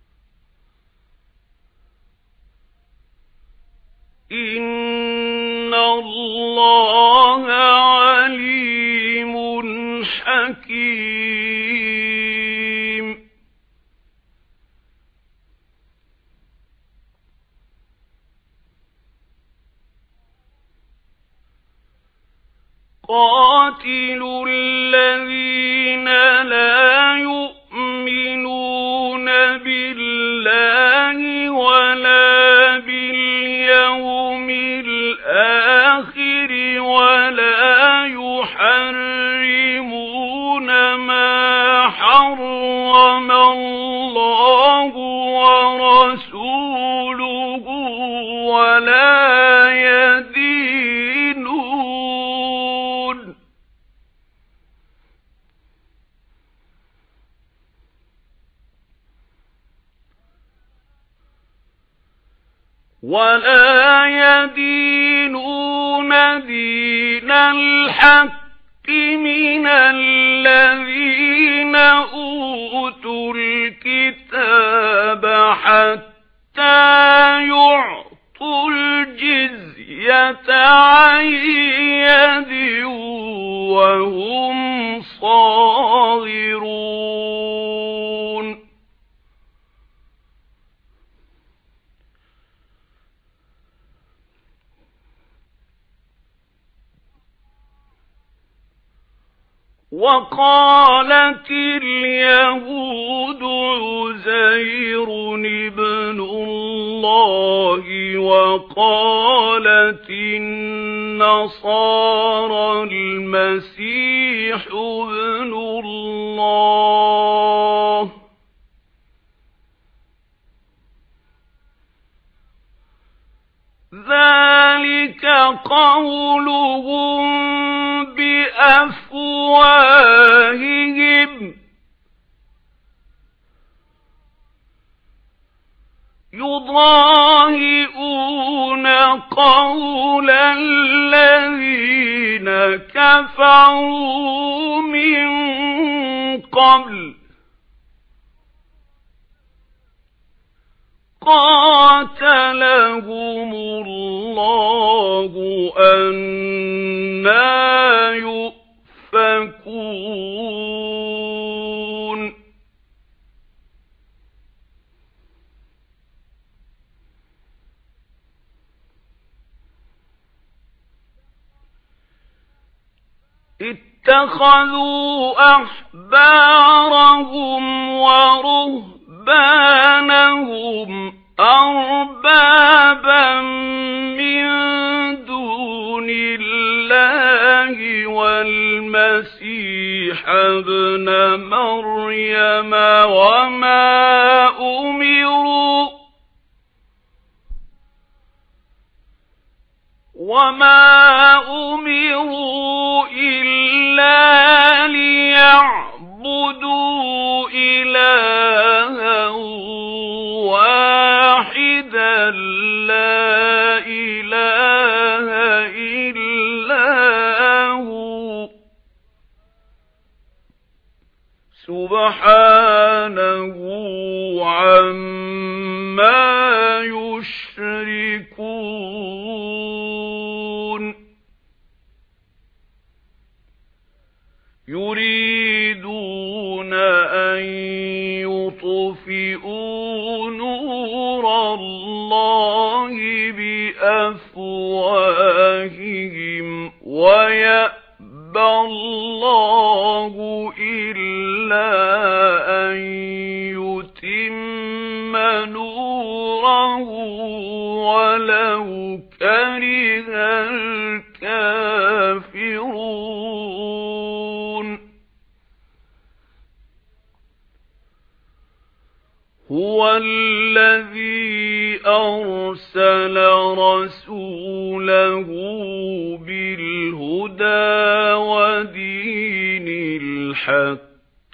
إن الله عليم حكيم. قاتلوا الذين لا يؤمنون بالله ولا باليوم الآخر ولا يحرمون ما حرم الله ورسوله ولا يدينون ولا يدينون دين الحق من الذين أوتوا الكتاب حتى يعطوا الجزية عن يد وهم صاغرون. وقالت اليهود عزير ابن الله وقالت النصارى المسيح ابن الله ذلك قولهم بأفواههم يضاهئون قول الذين كفروا من قبل قاتلهم يتقون اتخذوا أحبارهم ورهبانهم أربابا من دون الله والمسيح ابن مريم وما أمروا وما أمروا إلا ليعبدوا إلها واحدا لا إله إلا هو سبحانه عما يشركون يريدون أن يطفئوا نور الله بأفواههم ويأبى الله إلا أن يتم نوره ولو كره الكافرون هو الذي أرسل رسوله بالهدى ودين الحق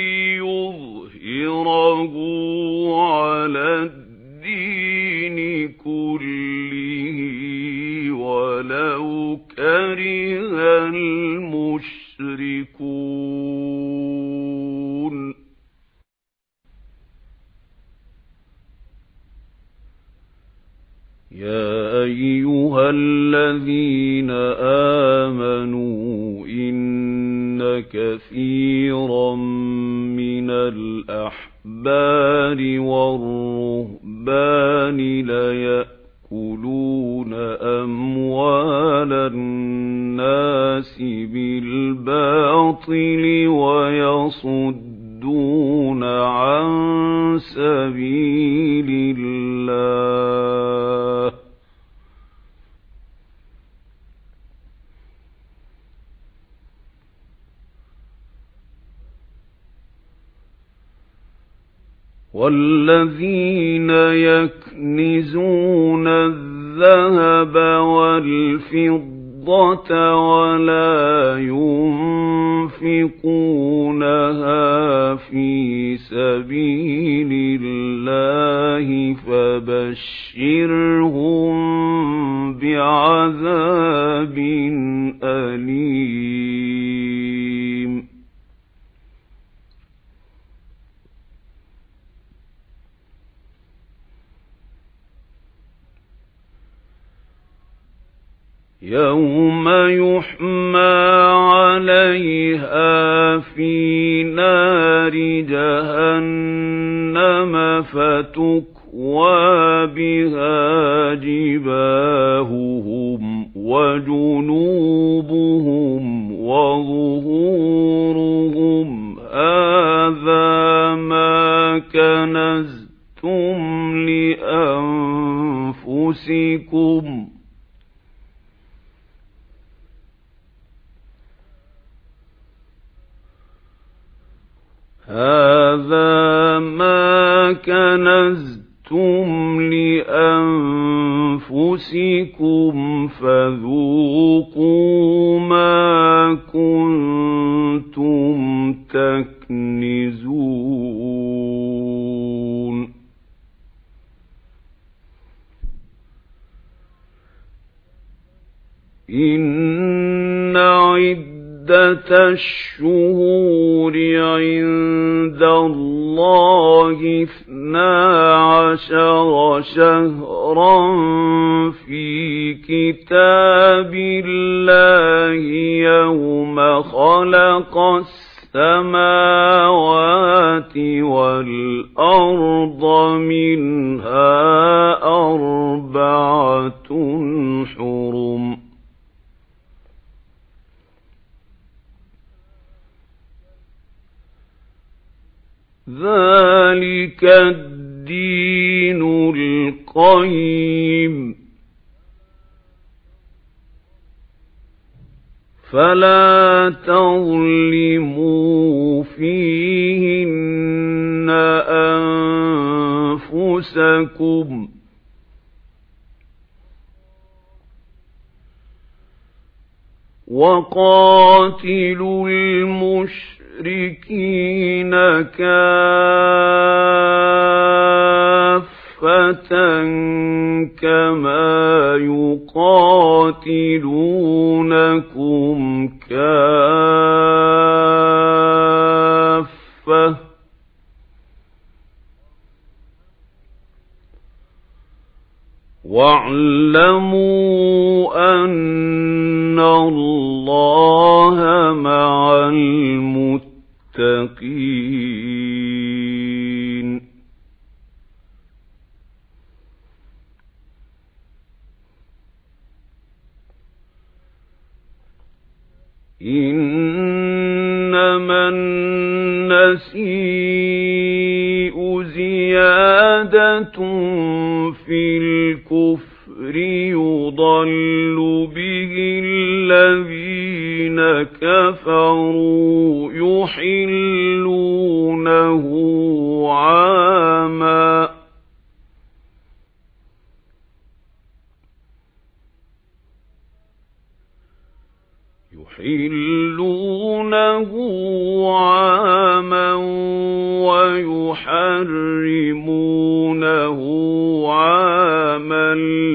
ليظهره على الدين كله ولو كره المشركون يا أيها الذين آمنوا إن كثيرا من الأحبار والرهبان ليأكلون أموال الناس بالباطل ويصدون عن سبيل الله والذين يكنزون الذهب والفضة ولا ينفقونها في سبيل الله فبشرهم بعذاب أليم يوم يحمى عليها في نار جهنم فتكوى بها جباههم وجنوبهم وظهورهم هذا ما كنزتم لأنفسكم هذا ما كنزتم لأنفسكم فذوقوا ما كنتم تكنزون إن عدة الشهور عند الله اثنا عشر شهرا في كتاب الله يوم خلق السماوات والأرض منها أربعة حرم ذلك الدين القيم فلا تظلموا فيهن أنفسكم وقاتلوا المشركين كافة كما يقاتلونكم كافة واعلموا أن الله مع المتقين إنما النسيء زيادة في الكفر يضل به الذين كفروا يحلونه عاما يحلونه عاما ويحرمونه عاما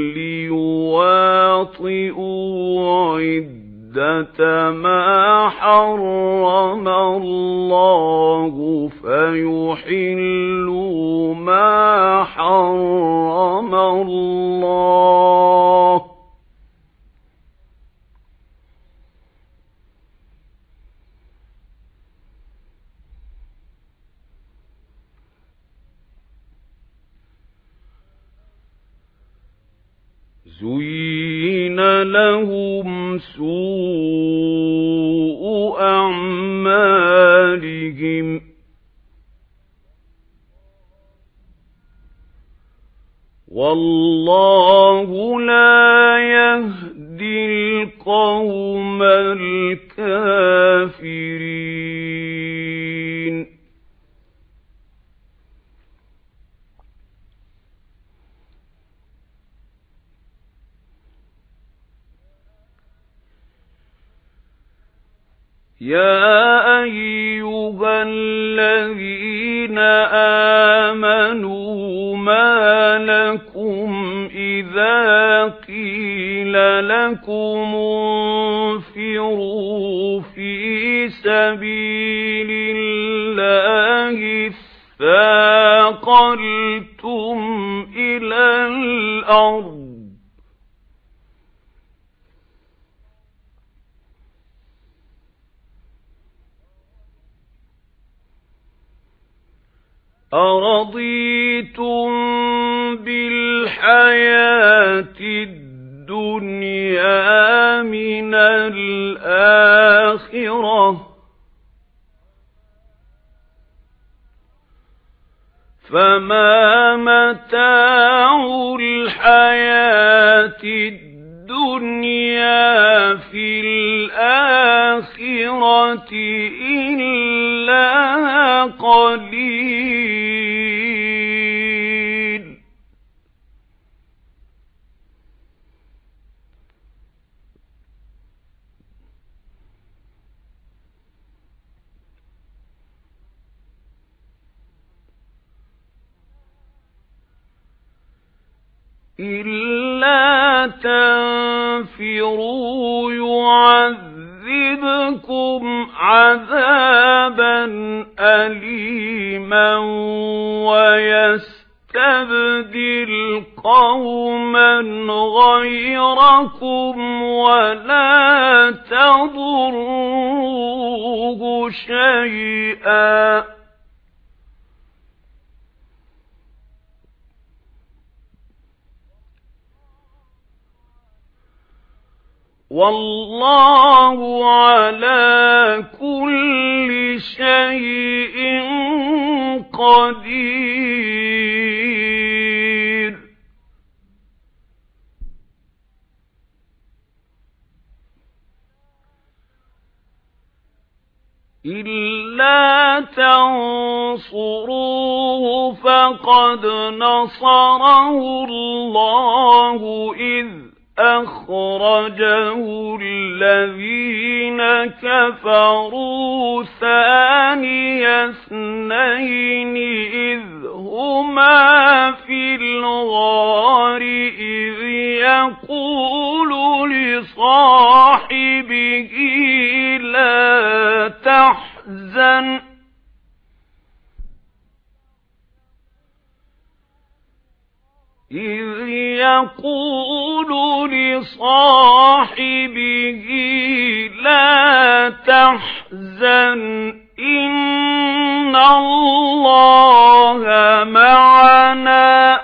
ليواطئوا عدة ما حرم الله فيحلوا ما حرم الله زين لهم سوء أعمالهم والله لا يهدي القوم الكافرين يا أيها الذين آمنوا ما لكم إذا قيل لكم انفروا في سبيل الله اثاقلتم إلى الأرض أرضيتم بالحياة الدنيا من الآخرة فما متاع الحياة الدنيا في الآخرة إلا قليل إلا تنفروا يعذبكم يُذِيقَكُمْ عَذَابًا أَلِيمًا وَيَسْتَبْدِلْ قَوْمًا غَيْرَكُمْ وَلَا تَضُرُّوهُ شَيْئًا. وَاللَّهُ عَلَى كُلِّ شَيْءٍ قَدِيرٌ. إِلَّا تَنصُرُوهُ فَقَدْ نَصَرَهُ اللَّهُ إِذْ أَخْرَجَهُ الَّذِينَ كَفَرُوا ثَانِيَ اثْنَيْنِ إِذْ هُمَا فِي الْغَارِ إِذْ يَقُولُ لِصَاحِبِهِ لَا تَحْزَنْ إِذْ يَقُولُ لِصَاحِبِهِ لَا تَحْزَنْ إِنَّ اللَّهَ مَعَنَا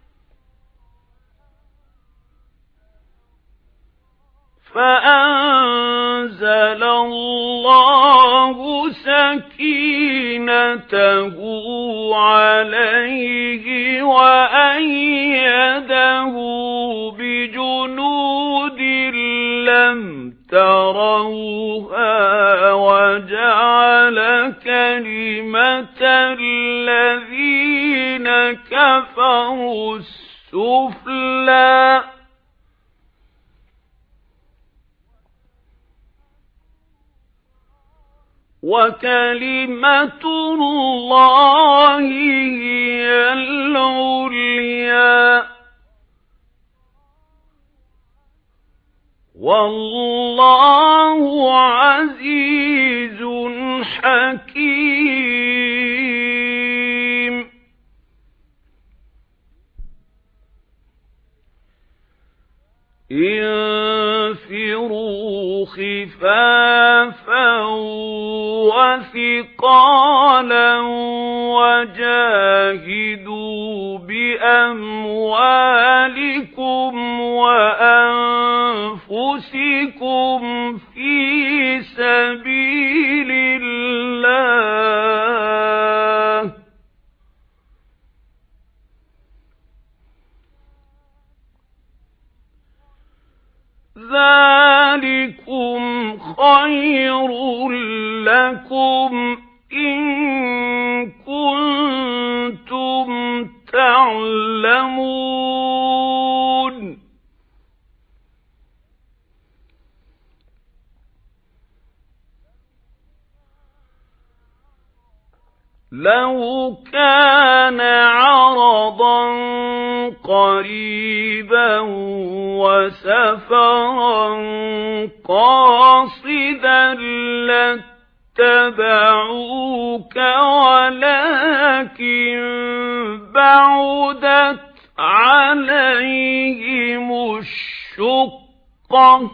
فَأَنزَلَ اللَّهُ سَكِينَتَهُ عَلَيْهِ وَأَيَّدَهُ بِجُنُودٍ لَّمْ تَرَوْهَا وَجَعَلَ كَلِمَةَ الَّذِينَ كَفَرُوا السُّفْلَىٰ وَكَلِمَةُ اللَّهِ هِيَ الْعُلْيَا وَاللَّهُ عَزِيزٌ حَكِيمٌ. انفِرُوا خِفَافًا وَثِقَالًا وَجَاهِدُوا بِأَمْوَالِكُمْ وَأَنفُسِكُمْ فِي سَبِيلِ اللَّهِ ذَلِكُمْ خَيْرٌ لَكُمْ إِن كُنتُمْ تَعْلَمُونَ. لَوْ كَانَ عَرَضًا قَرِيبًا وَسَفَرًا قَاصِدًا لَّاتَّبَعُوكَ وَلَكِن بَعُدَتْ عَلَيْهِمُ الشُّقَّةُ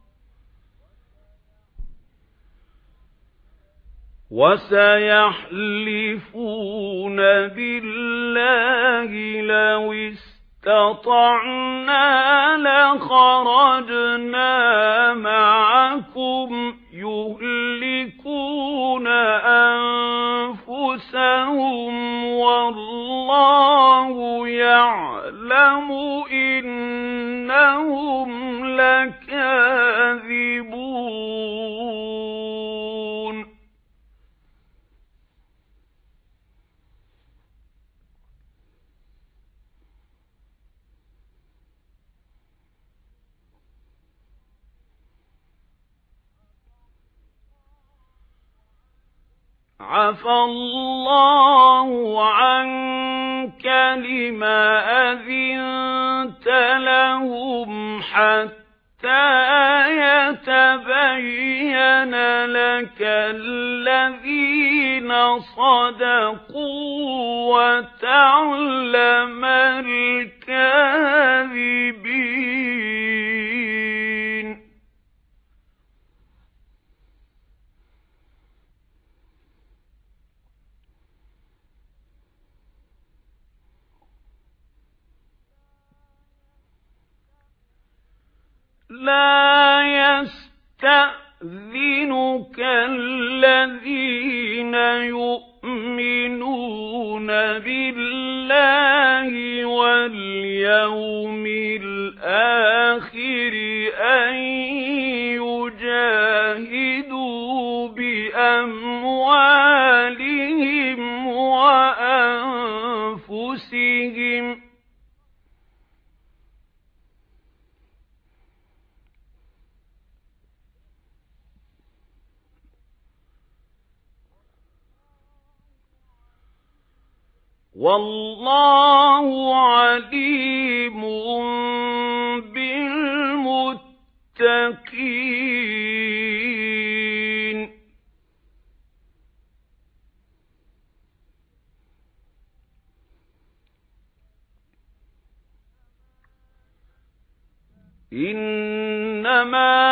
وَسَيَحْلِفُونَ بِاللَّهِ لَوِ اسْتَطَعْنَا لَخَرَجْنَا مَعَكُمْ يُهْلِكُونَ أَنفُسَهُمْ وَاللَّهُ يَعْلَمُ إِنَّهُمْ لَكَاذِبُونَ. عَفَا اللَّهُ عَنكَ لِمَ أَذِنتَ لَهُمْ حَتَّىٰ يَتَبَيَّنَ ويتبين لك الذين صدقوا وتعلم الكاذبين. لا يستأذنك الذين يؤمنون بالله واليوم الآخر أن يجاهدوا بأموالهم وأنفسهم. والله عليم بالمتقين. إنما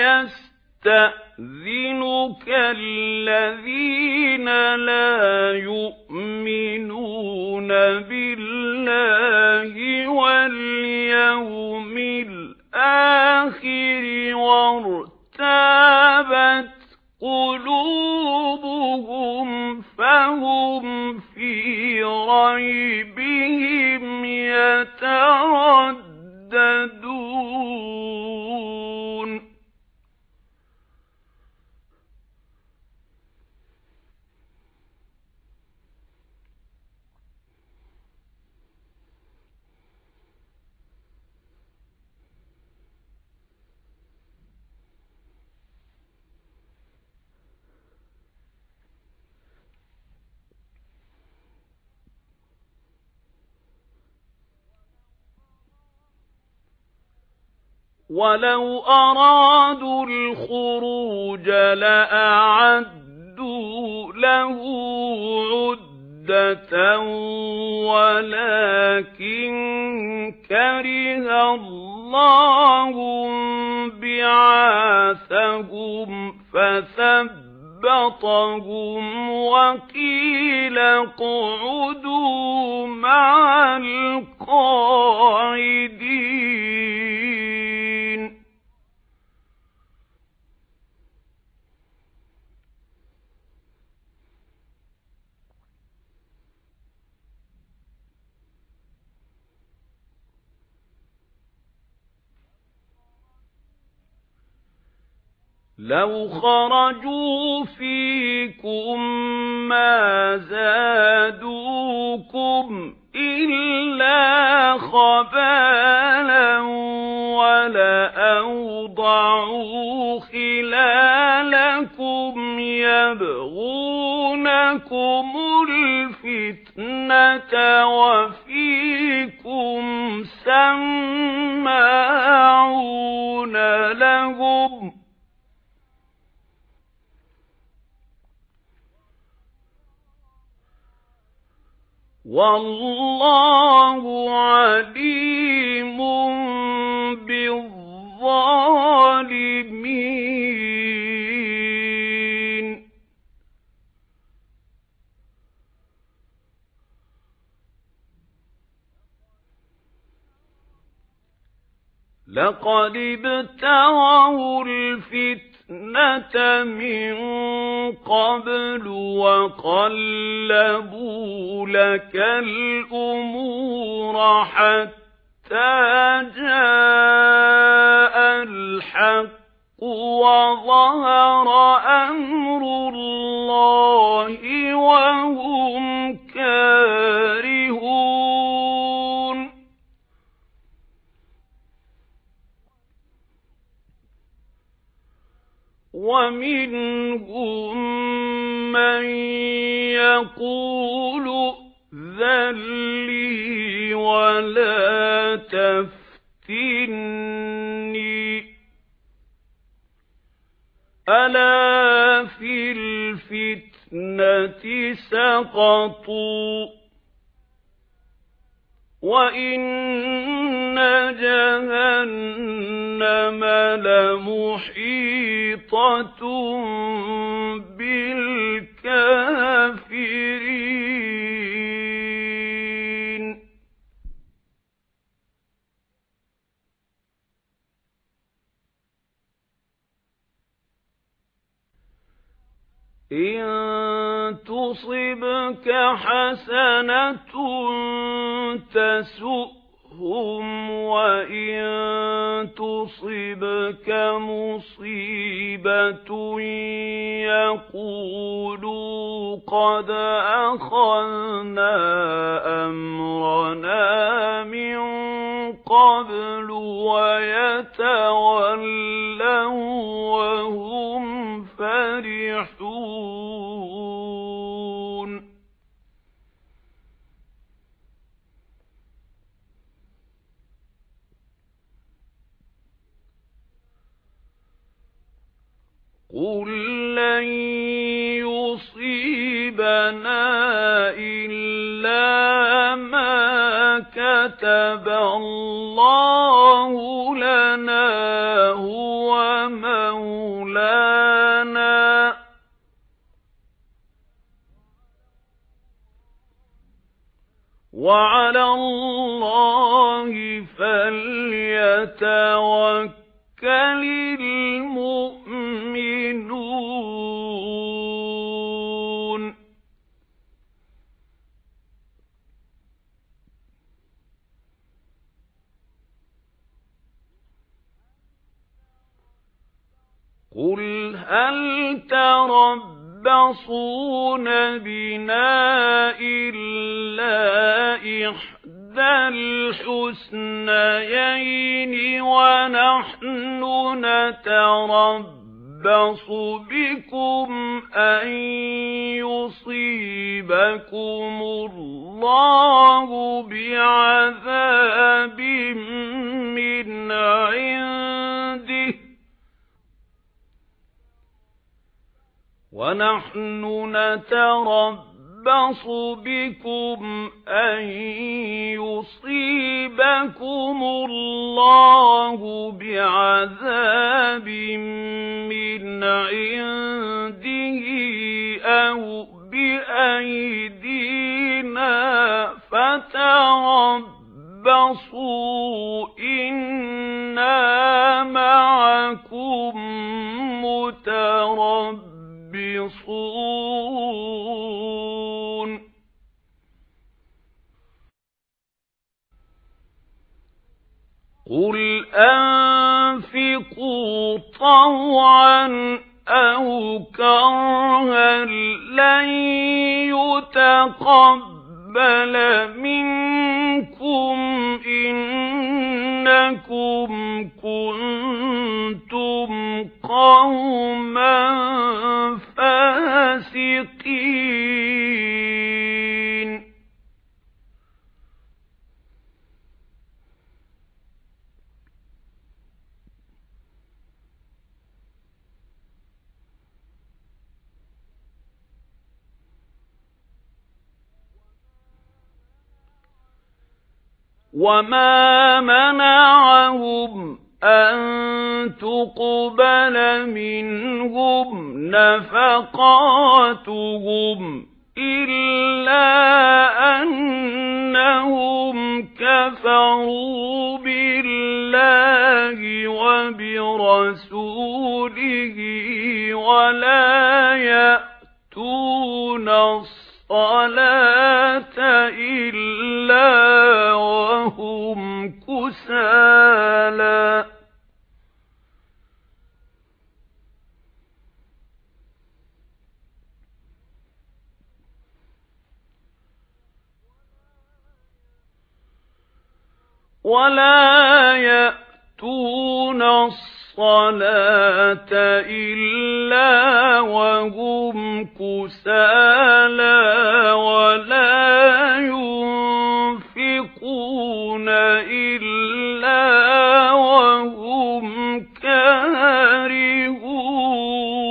يستأذنك الذين لا يؤمنون بالله واليوم الآخر وارتابت قلوبهم فهم في ريبهم يترددون. ولو أرادوا الخروج لأعدوا له عدة ولكن كره الله بعاثهم فثبطهم وقيل اقعدوا مع القاعدين. لو خرجوا فيكم ما زادوكم إلا خبالا ولأوضعوا خلالكم يبغونكم الفتنة وفيكم سماعون لهم والله عليم بالظالمين. لقد ابتغوا الفتنة من قبل وقلبوا لك الأمور حتى جاء الحق وظهر أمر الله وهم كارهون. ومنهم من يقول ائذن لي ولا تفتني ألا في الفتنة سقطوا وإن جهنم لمحيطة بالكافرين إن تصبك حسنة تسؤهم وإن تصبك مصيبة يقولوا قد أخذنا أمرنا من قبل ويتولوا وهم فرحون قُل لَّن يُصِيبَنَا إِلَّا مَا كَتَبَ اللَّهُ لَنَا هُوَ مَوْلَانَا وَعَلَى اللَّهِ فَلْيَتَوَكَّلِ الْمُؤْمِنُونَ قُلْ هَلْ تَرَبَّصُونَ بِنَا إِلَّا إِحْدَى الْحُسْنَيَيْنِ وَنَحْنُ نَتَرَبَّصُ بِكُمْ أَن يُصِيبَكُمُ اللَّهُ بِعَذَابٍ مِّنْ عِندِهِ وَنَحْنُ نَتَرَبَّصُ بِكُمْ أَن يُصِيبَكُمُ اللَّهُ بِعَذَابٍ مِّنْ عِندِهِ أَوْ بِأَيْدِينَا فَتَرَبَّصُوا إِنَّا مَعَكُمْ مُتَرَبِّصُونَ قُلْ أَنفِقُوا طَوْعًا أَوْ كَرْهًا لَّن يُتَقَبَّلَ مِنكُمْ إِنَّكُمْ كُنتُمْ قَوْمًا فَاسِقِينَ وَمَا مَنَعَهُمْ أَن تُقْبَلَ مِنْهُمْ نَفَقَاتُهُمْ إِلَّا أَنَّهُمْ كَفَرُوا بِاللَّهِ وَبِرَسُولِهِ وَلَا يَأْتُونَ الصَّلَاةَ إِلَّا وَهُمْ كُسَالَى وَلَا يَأْتُونَ الصَّلَاةَ إِلَّا وَهُمْ كُسَالَى وَلَا يُنفِقُونَ إِلَّا وَهُمْ كَارِهُونَ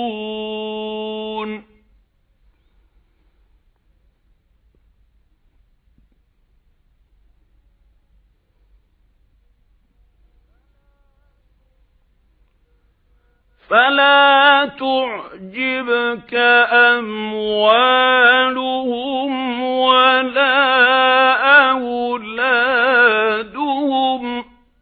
فلا تعجبك أموالهم ولا أولادهم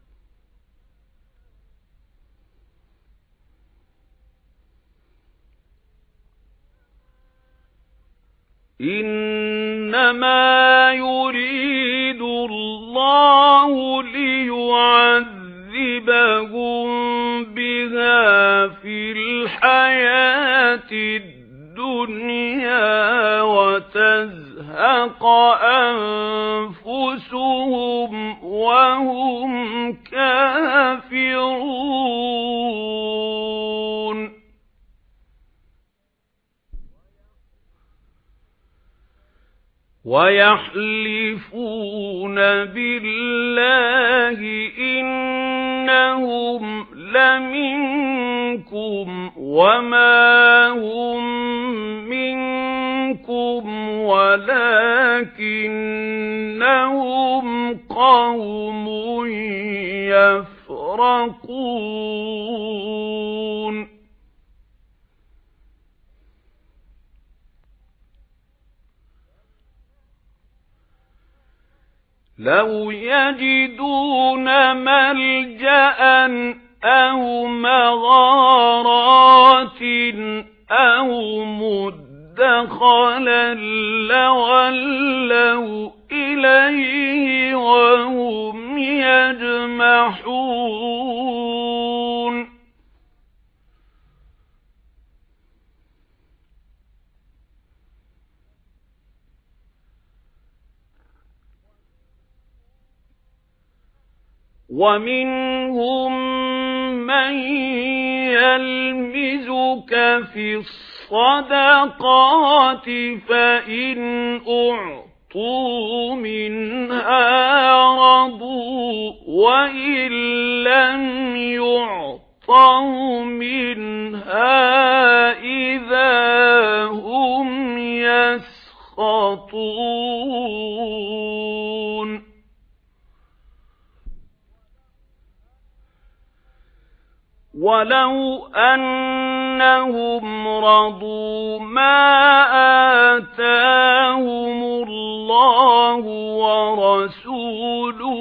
إنما يريد الله ليعذبهم بها في الحياة الدنيا وتزهق أنفسهم وهم كافرون ويحلفون بالله إنهم لمنكم وما هم منكم ولكنهم قوم يفرقون لو يجدون ملجأ أو مغارات أو مدخلا لولوا إليه وهم يجمحون ومنهم من يلمزك في الصدقات فإن أعطوا منها رضوا وإن لم يعطوا منها إذا هم يسخطون ولو أنهم رضوا ما آتاهم الله ورسوله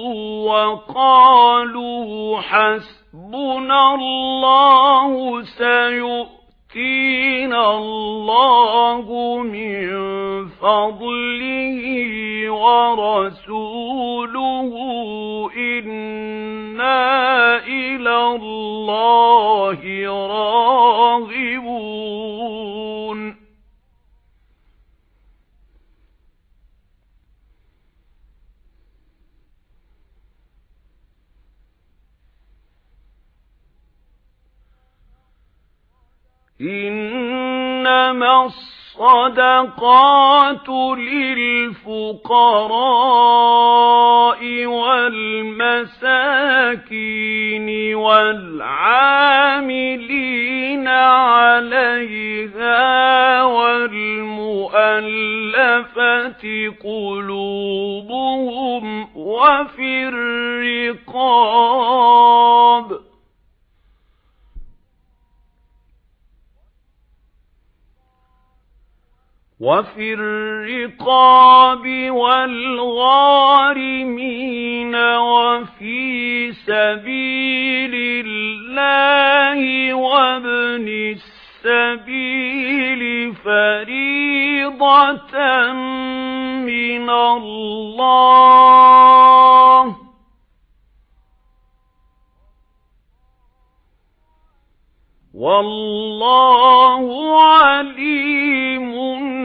وقالوا حسبنا الله سيؤتينا الله من فضله ورسوله إنا إلى الله راغبون إنما الصدقات للفقراء والمساكين والعاملين عليها والمؤلفة قلوبهم وفي الرقاب وفي الرقاب والغارمين وفي سبيل الله وابن السبيل فريضة من الله والله عليم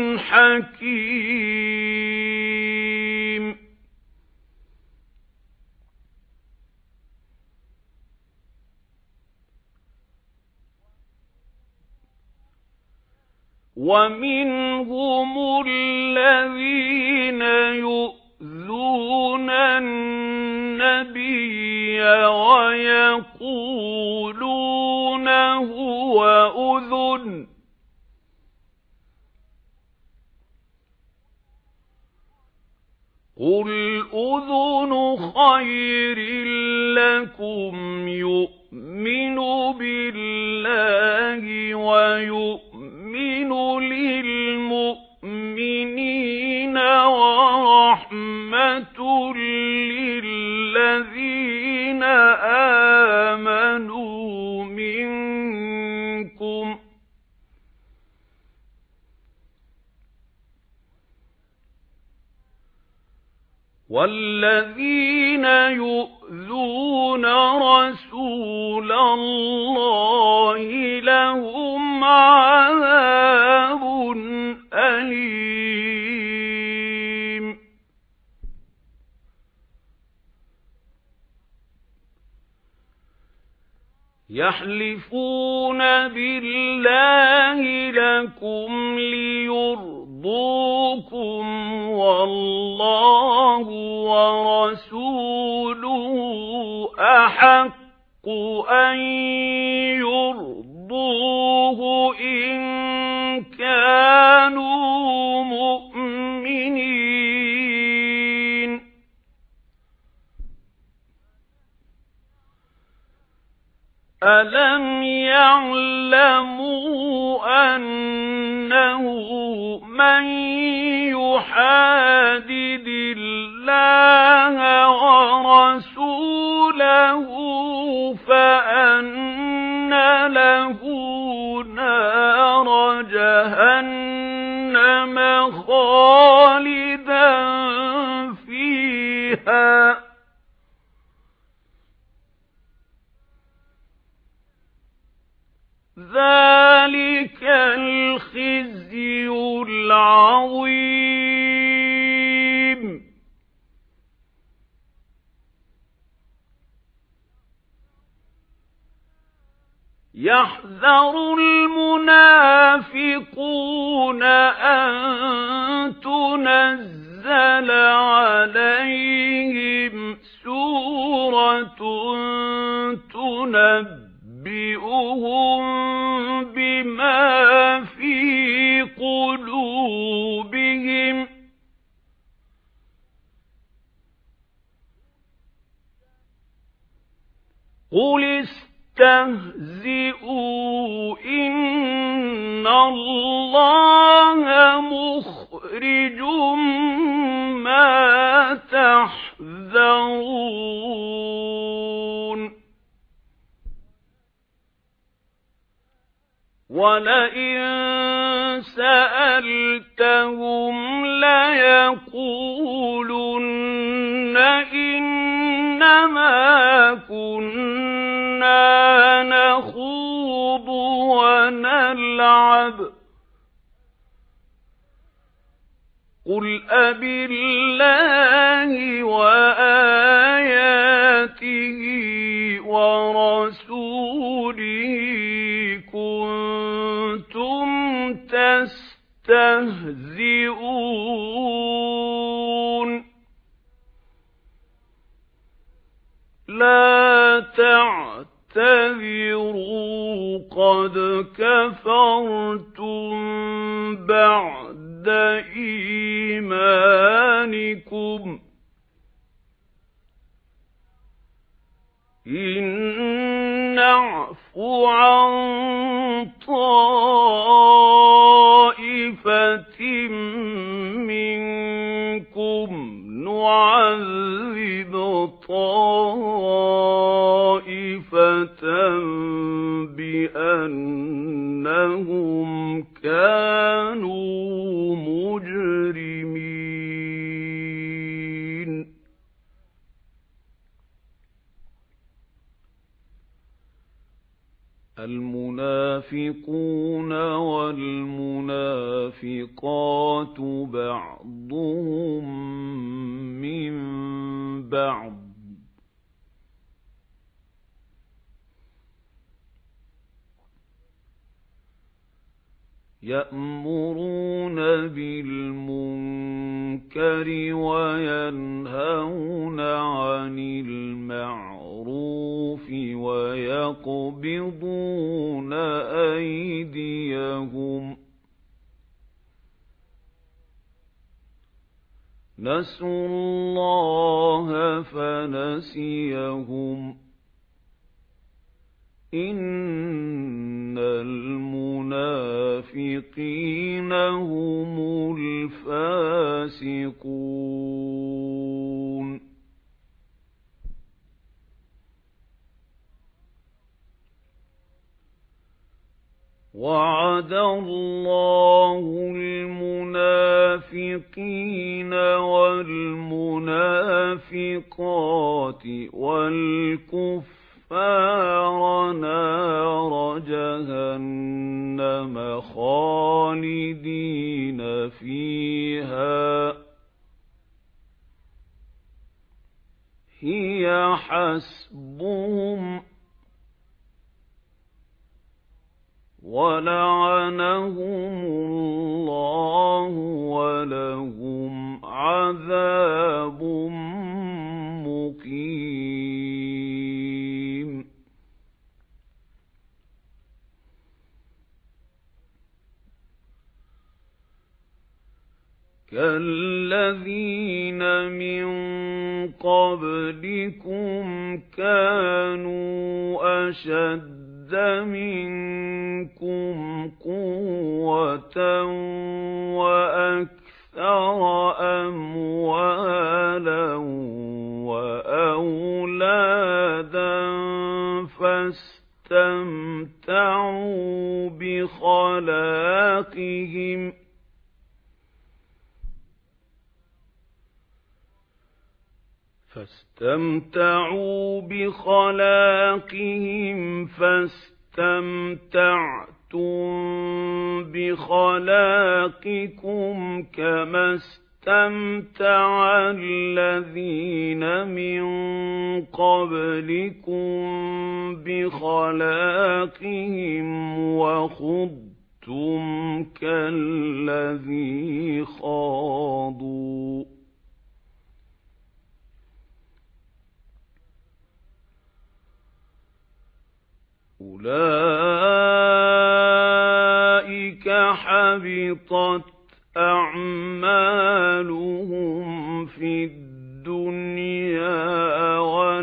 حكيم ومنهم الذين يؤذون النبي ويقولون هو أذن قل أذن خير لكم يؤمن بالله الله ويؤمن للمؤمنين ورحمة للذين آمنوا منكم والذين يؤذون رسول الله لهم عذاب أليم. يحلفون بالله لكم ليرضوكم والله ورسوله أحق أن يرضوه إن كانوا مؤمنين. ألم يعلموا أنه من يحادد الله ورسوله فأن له نار جهنم خالدا فيها ذلك الخزي العظيم. يحذر المنافقون أن تنزل عليهم سورة تنبئهم بما في قلوبهم قل استهزئوا إن الله مخرج ما تحذرون. ولئن سألتهم ليقولن إنما كنا نخوض ونلعب قل أبالله وآياته ورسوله كنتم تستهزئون لا تعتذروا قد كفرتم بعد إيمانكم إن نعفو عن طائفة منكم نعذب طائفة بأنهم كانوا مجرمين. المنافقون والمنافقات بعضهم من بعض يأمرون بالمنكر وينهون عن المعروف ويقبضون أيديهم نسوا الله فنسيهم إن الْمُنَافِقِينَ هُمُ الْفَاسِقُونَ وَعَدَ اللَّهُ الْمُنَافِقِينَ وَالْمُنَافِقَاتِ وَالْكُفَّارَ نَارَ جَهَنَّمَ خَالِدِينَ فِيهَا هِيَ حَسْبُهُمْ وَلَعَنَهُمُ اللَّهُ وَلَهُمْ عَذَابٌ مُقِيمٌ كَالَّذِينَ مِن قَبْلِكُمْ كَانُوا أَشَدَّ مِنكُمْ قُوَّةً وَأَكْثَرَ أَمْوَالًا وَأَوْلَادًا فَاسْتَمْتَعُوا بِخَلَاقِهِمْ فاستمتعوا بخلاقهم فاستمتعتم بخلاقكم كما استمتع الذين من قبلكم بخلاقهم وخضتم كالذي خاضوا أُولَئِكَ حَبِطَتْ أَعْمَالُهُمْ فِي الدُّنْيَا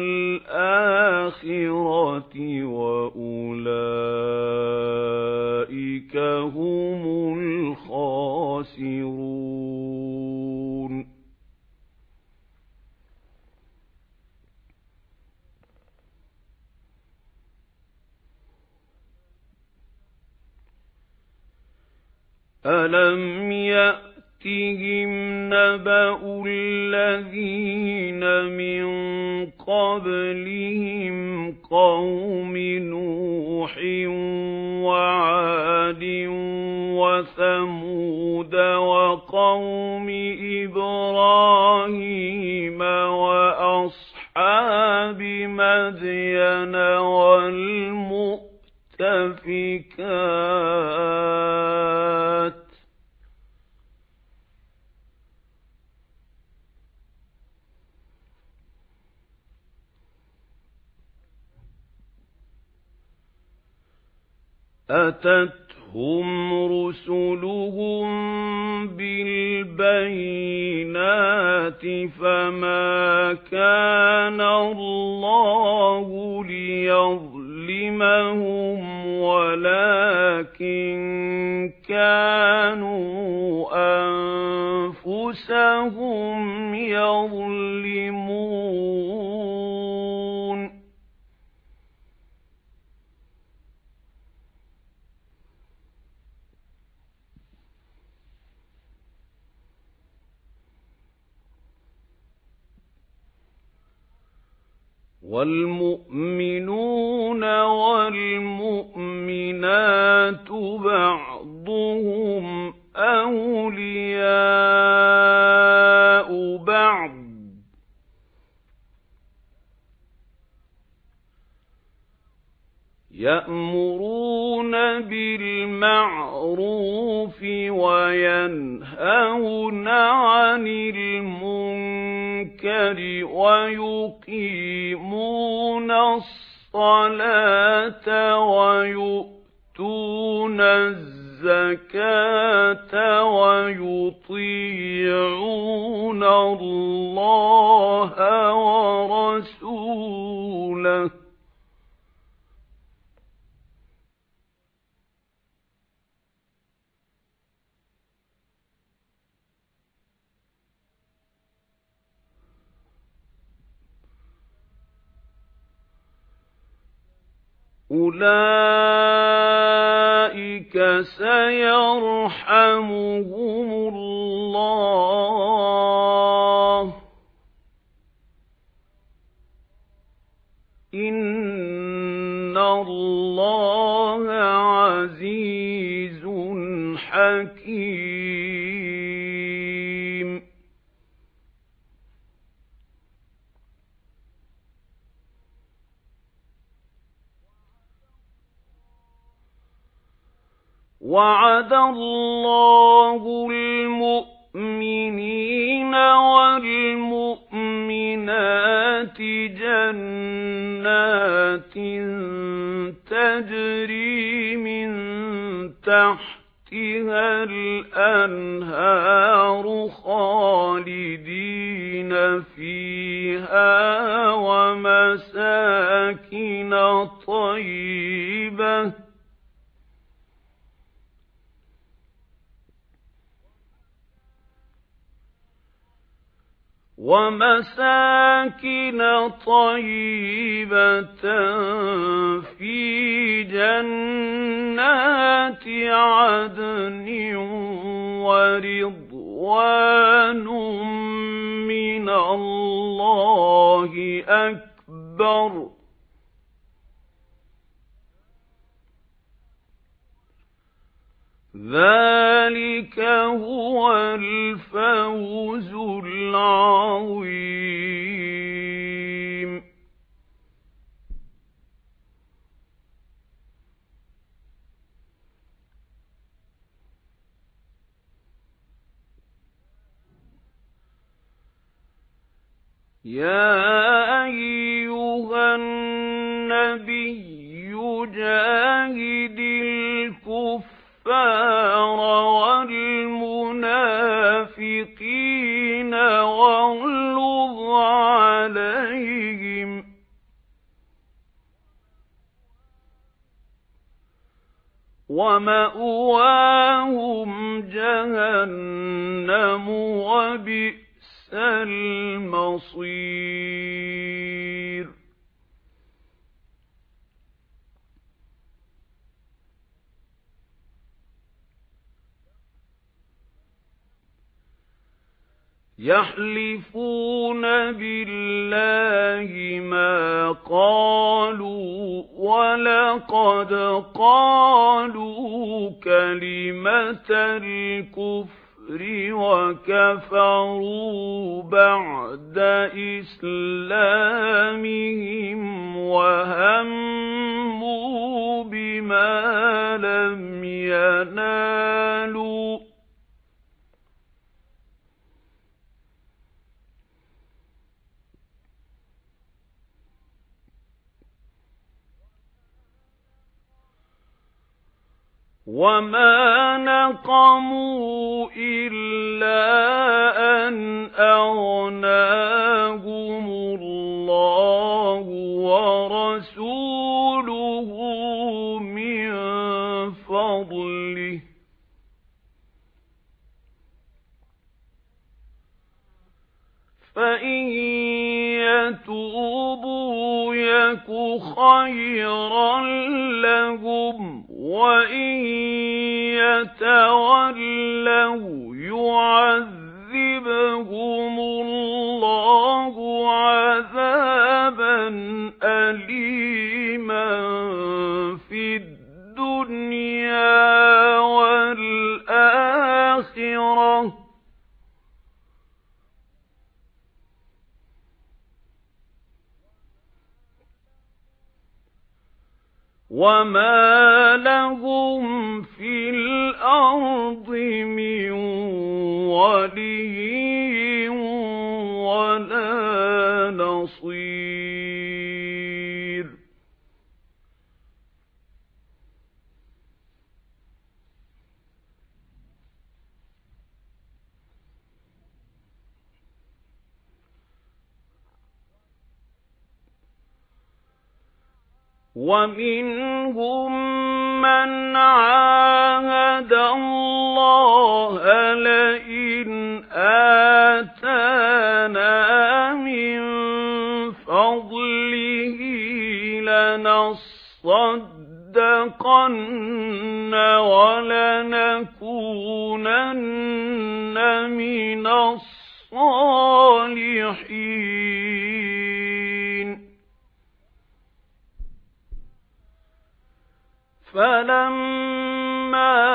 وَالْآخِرَةِ وَأُولَئِكَ هُمُ الْخَاسِرُونَ أَلَمْ يَأْتِهِمْ نَبَأُ الَّذِينَ مِنْ قَبْلِهِمْ قَوْمِ نُوحٍ وَعَادٍ وَثَمُودَ وَقَوْمِ إِبْرَاهِيمَ وَأَصْحَابِ مَدْيَنَ وَالْمُؤْتَفِكَاتِ أَتَتْهُمْ رُسُلُهُم بِالْبَيِّنَاتِ فَمَا كَانَ اللَّهُ لِيَظْلِمَهُمْ وَلَكِن كَانُوا أَنفُسَهُمْ يَظْلِمُونَ وَالْمُؤْمِنُونَ وَالْمُؤْمِنَاتُ بَعْضُهُمْ أَوْلِيَاءُ بَعْضٍ يَأْمُرُونَ بِالْمَعْرُوفِ وَيَنْهَوْنَ عَنِ الْمُنكَرِ وَيُقِيمُونَ الصَّلَاةَ وَيُؤْتُونَ الزَّكَاةَ وَيُطِيعُونَ اللَّهَ وَرَسُولَهُ أُولَئِكَ سَيَرْحَمُهُمُ اللَّهُ إِنَّ اللَّهَ عَزِيزٌ حَكِيمٌ وَعَدَ اللَّهُ الْمُؤْمِنِينَ وَالْمُؤْمِنَاتِ جَنَّاتٍ تَجْرِي مِن تَحْتِهَا الْأَنْهَارُ خَالِدِينَ فِيهَا وَمَسَاكِنَ طَيِّبَةً وَمَسَاكِنَ طَيِّبَةً فِي جَنَّاتِ عَدْنٍ وَرِضْوَانٌ مِّنَ اللَّهِ أَكْبَرُ ذَلِكَ هُوَ الْفَوْزُ الْعَظِيمُ يَا أَيُّهَا النَّبِيُّ جَاهِدِ الْكُفَّارَ وَالْمُنَافِقِينَ وَاغْلُظْ عَلَيْهِمْ وَمَأْوَاهُمْ جَهَنَّمُ وَبِئْسَ الْمَصِيرُ يَحْلِفُونَ بِاللَّهِ مَا قَالُوا وَلَقَدْ قَالُوا كَلِمَةَ الْكُفْرِ وَكَفَرُوا بَعْدَ إِسْلَامِهِمْ وَهَمُّوا بِمَا لَمْ يَنَالُوا وَمَا نَقَمُوا إِلَّا أَنْ أَغْنَاهُمُ اللَّهُ وَرَسُولُهُ مِنْ فَضْلِهِ فَإِنْ يَتُوبُوا يَكُ خَيْرًا لَهُمْ وَإِنْ يَتَوَلَّوْا يُعَذِّبْهُمُ اللَّهُ عَذَابًا أَلِيمًا فِي الدُّنْيَا وَالْآخِرَةِ وَمَا لَهُمْ فِي الْأَرْضِ مِنْ وَلِيٍّ وَلَا نَصِيرٍ وَمِنْهُمْ مَنْ عَاهَدَ اللَّهَ لَئِنْ آتَانَا مِنْ فَضْلِهِ لَنَصَّدَّقَنَّ لمن الصالحين فلما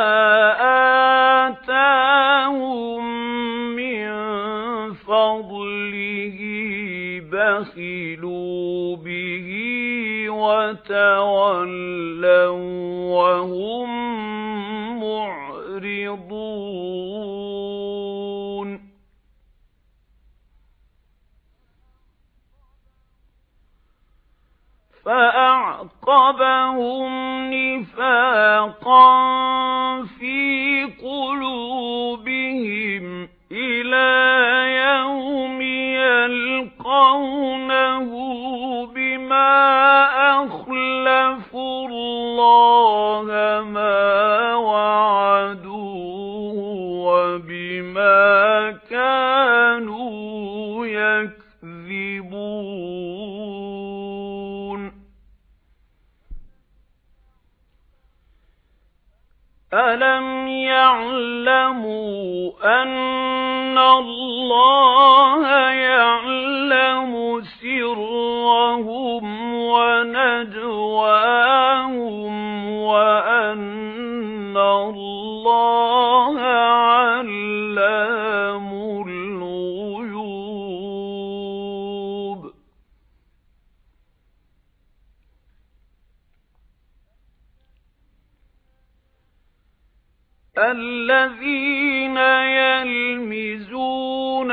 آتاهم من فضله بخلوا به وتولوا وهم معرضون فأعقبهم نفاقا في قلوبهم إلى يوم يلقونه بما أخلفوا الله ما وعدوه وبما كانوا يكذبون ألم يعلموا أن الله يعلم سرهم ونجواهم وأن الله علام الغيوب الذين يلمزون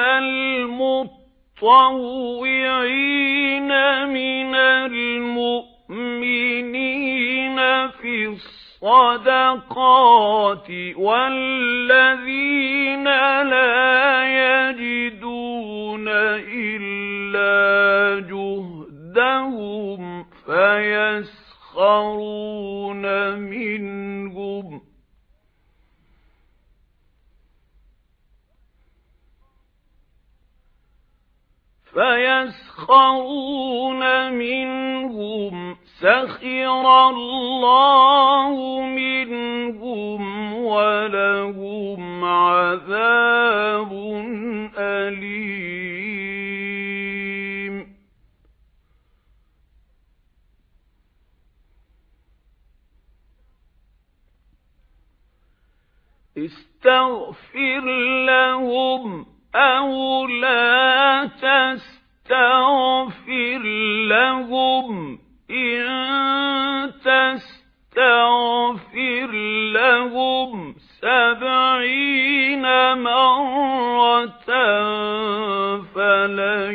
المطوعين من المؤمنين في الصدقات والذين لا يجدون إلا جهدهم فيسخرون منهم فيسخرون منهم سخر الله منهم ولهم عذاب أليم استغفر لهم أو لا تستغفر لهم إن تستغفر لهم سبعين مرة فلن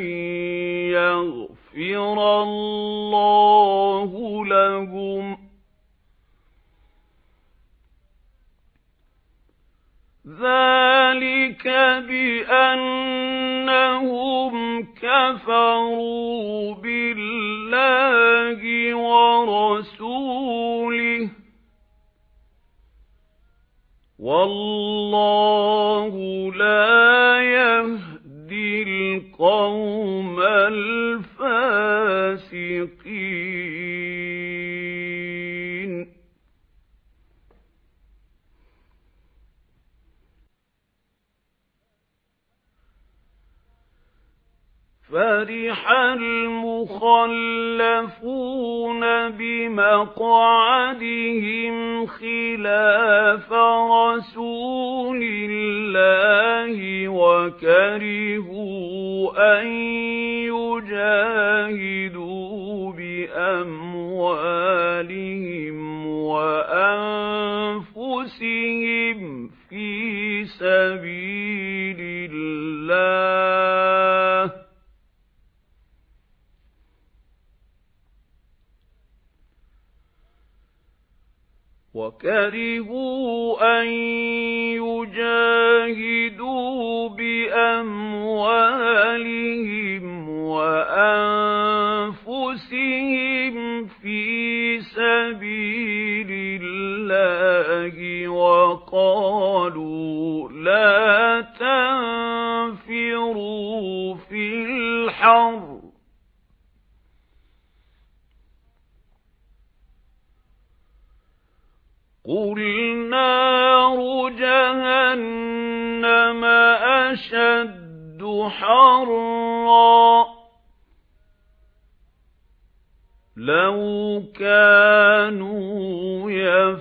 يغفر الله لهم ذلك بأنهم كفروا بالله ورسوله والله لا يهدي القوم الفاسقين فرح المخلفون بمقعدهم خلاف رسول الله وكرهوا أن يجاهدوا بأموالهم وأنفسهم في سبيل الله وكرهوا أن يجاهدوا بأموالهم وأنفسهم في سبيل الله وقالوا لا تنفروا في الحر قل نار جهنم أشد حرا لو كانوا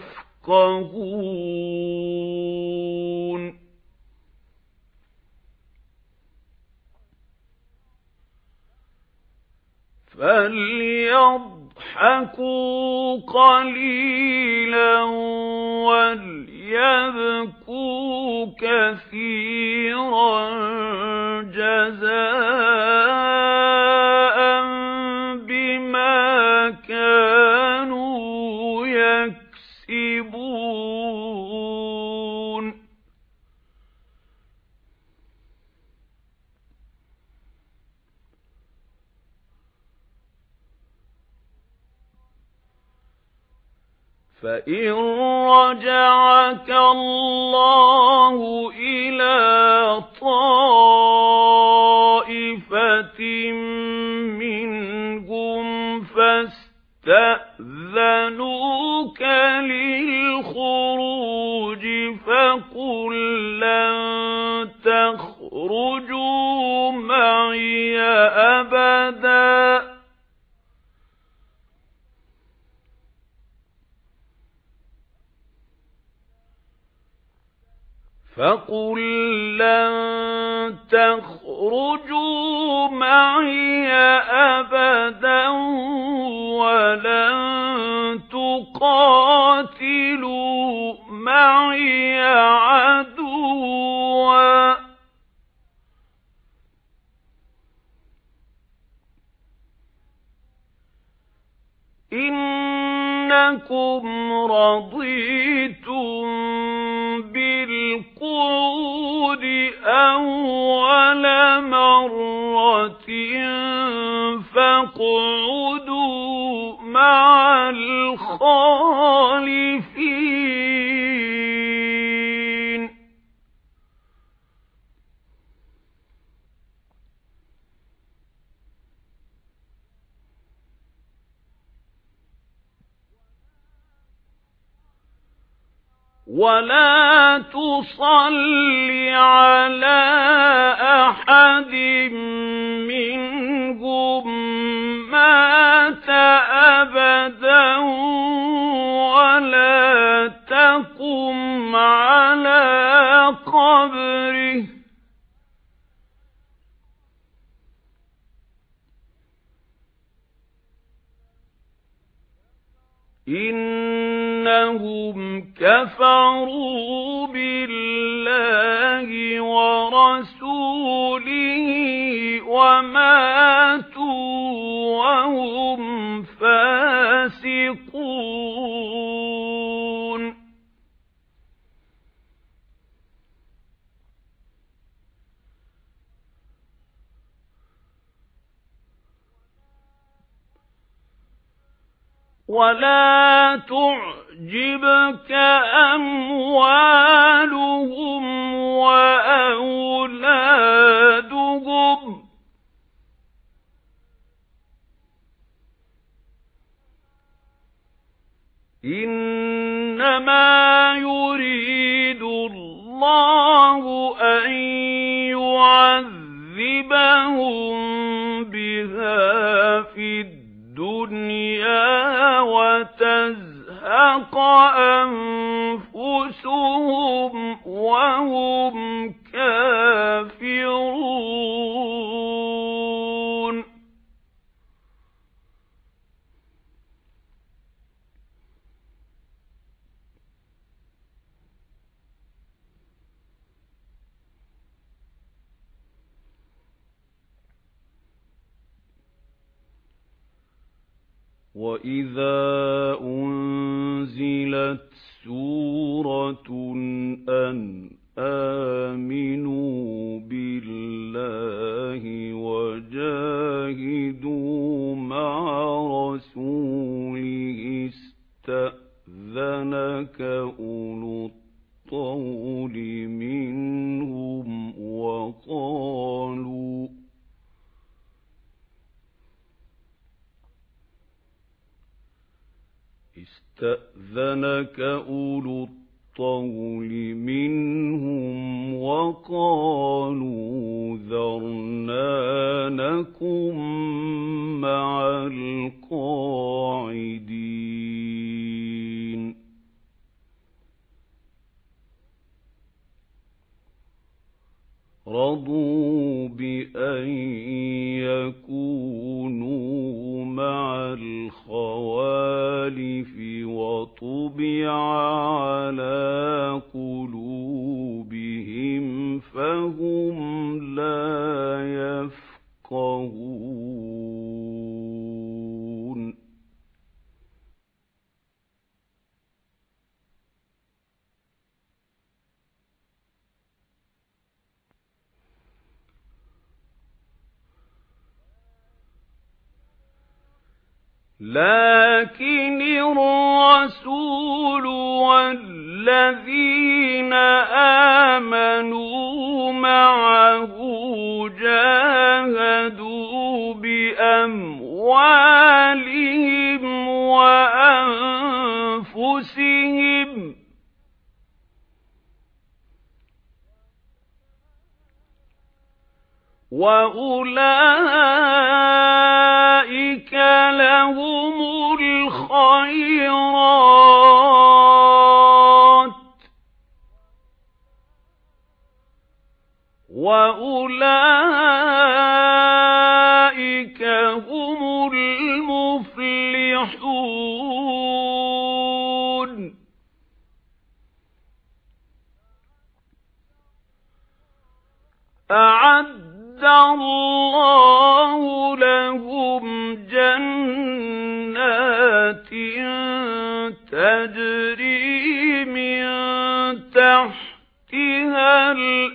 يفقهون فليضحكوا قليلا وليبكوا كثيرا جزاء بما كانوا يكسبون فإن رجعك الله إلى طائفة منهم فاستأذنوك للخروج فقل لن تخرجوا معي أبداً فقل لن تخرجوا معي أبدا ولن تقاتلوا معي عدوا إنكم رضيتم بالقعود أول مرة فاقعدوا مع الخالفين ولا تصل على أحد منهم مات أبدا ولا تقم على قبره إنهم كفروا بالله ورسوله وماتوا وهم فاسقون ولا تعجبك أموالهم وأولادهم إنما يريد الله أن يعذبهم بها في الدنيا وتزهق أنفسهم وهم كافرون وَإِذَا أُنْزِلَتْ سُورَةٌ أَنْ آمِنُوا بِاللَّهِ وَجَاهِدُوا مَعَ رَسُولِهِ اسْتَأْذَنَكَ أُولُو الطَّوْلِ مِنْهُمْ وَقَالُوا اسْتَأْذَنَكَ أُولُو الطول منهم وقالوا ذرنا نكن مع القاعدين رضوا بأن يكونوا مع الخوالف وطبع على قلوبهم فهم لا يفقهون لكن الرسول والذين آمنوا معه جاهدوا بأموالهم وأنفسهم وأولئك لهم الخيرات وأولئك هم المفلحون أعد الله لهم جنات تجري من تحتها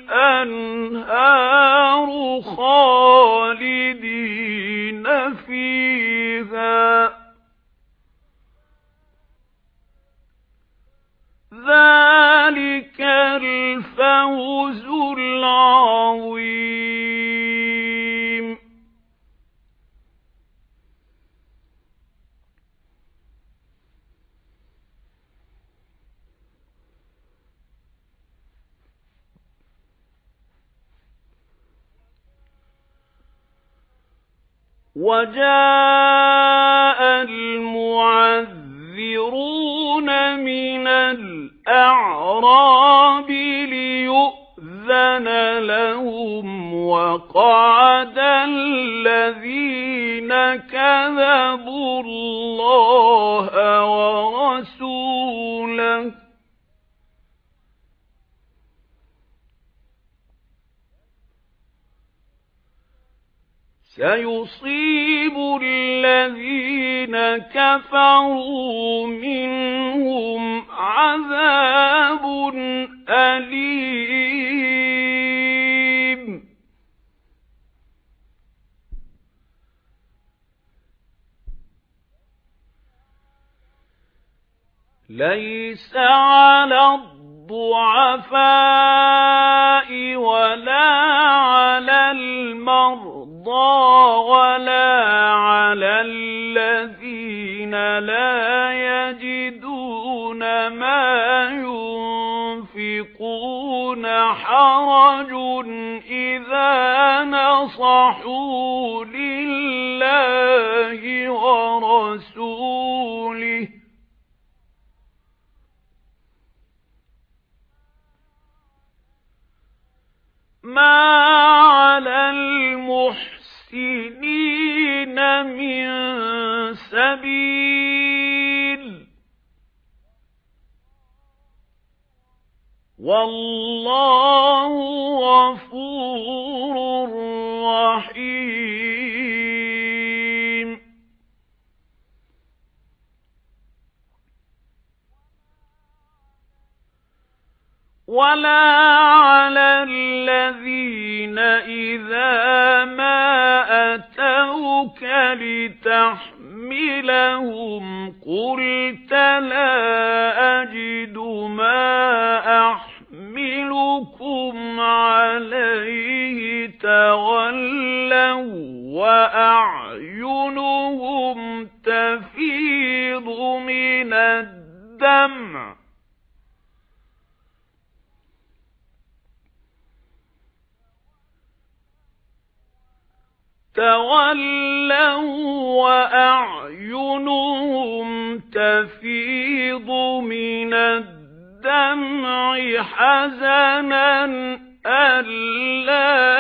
الأنهار خالدين فيها ذلك الفوز العظيم وجاء المعذرون من الأعراب ليؤذن لهم وقعد الذين كذبوا الله ورسوله سيصيب الذين كفروا منهم عذاب أليم ليس على الضعفاء ولا على المرضى ولا على الذين لا يجدون ما ينفقون حرج إذا نصحوا لله ورسوله ما على المحسنين من سبيل والله غفور رحيم ولا على الذين إذا ما أتوك لتحملهم قلت لا أجد ما أحملكم عليه تولوا وأعينهم تفيض من الدمع تَوَلَّوْا وَأَعْيُنُهُمْ تَفِيضُ مِنَ الدَّمْعِ حَزَنًا أَلَّا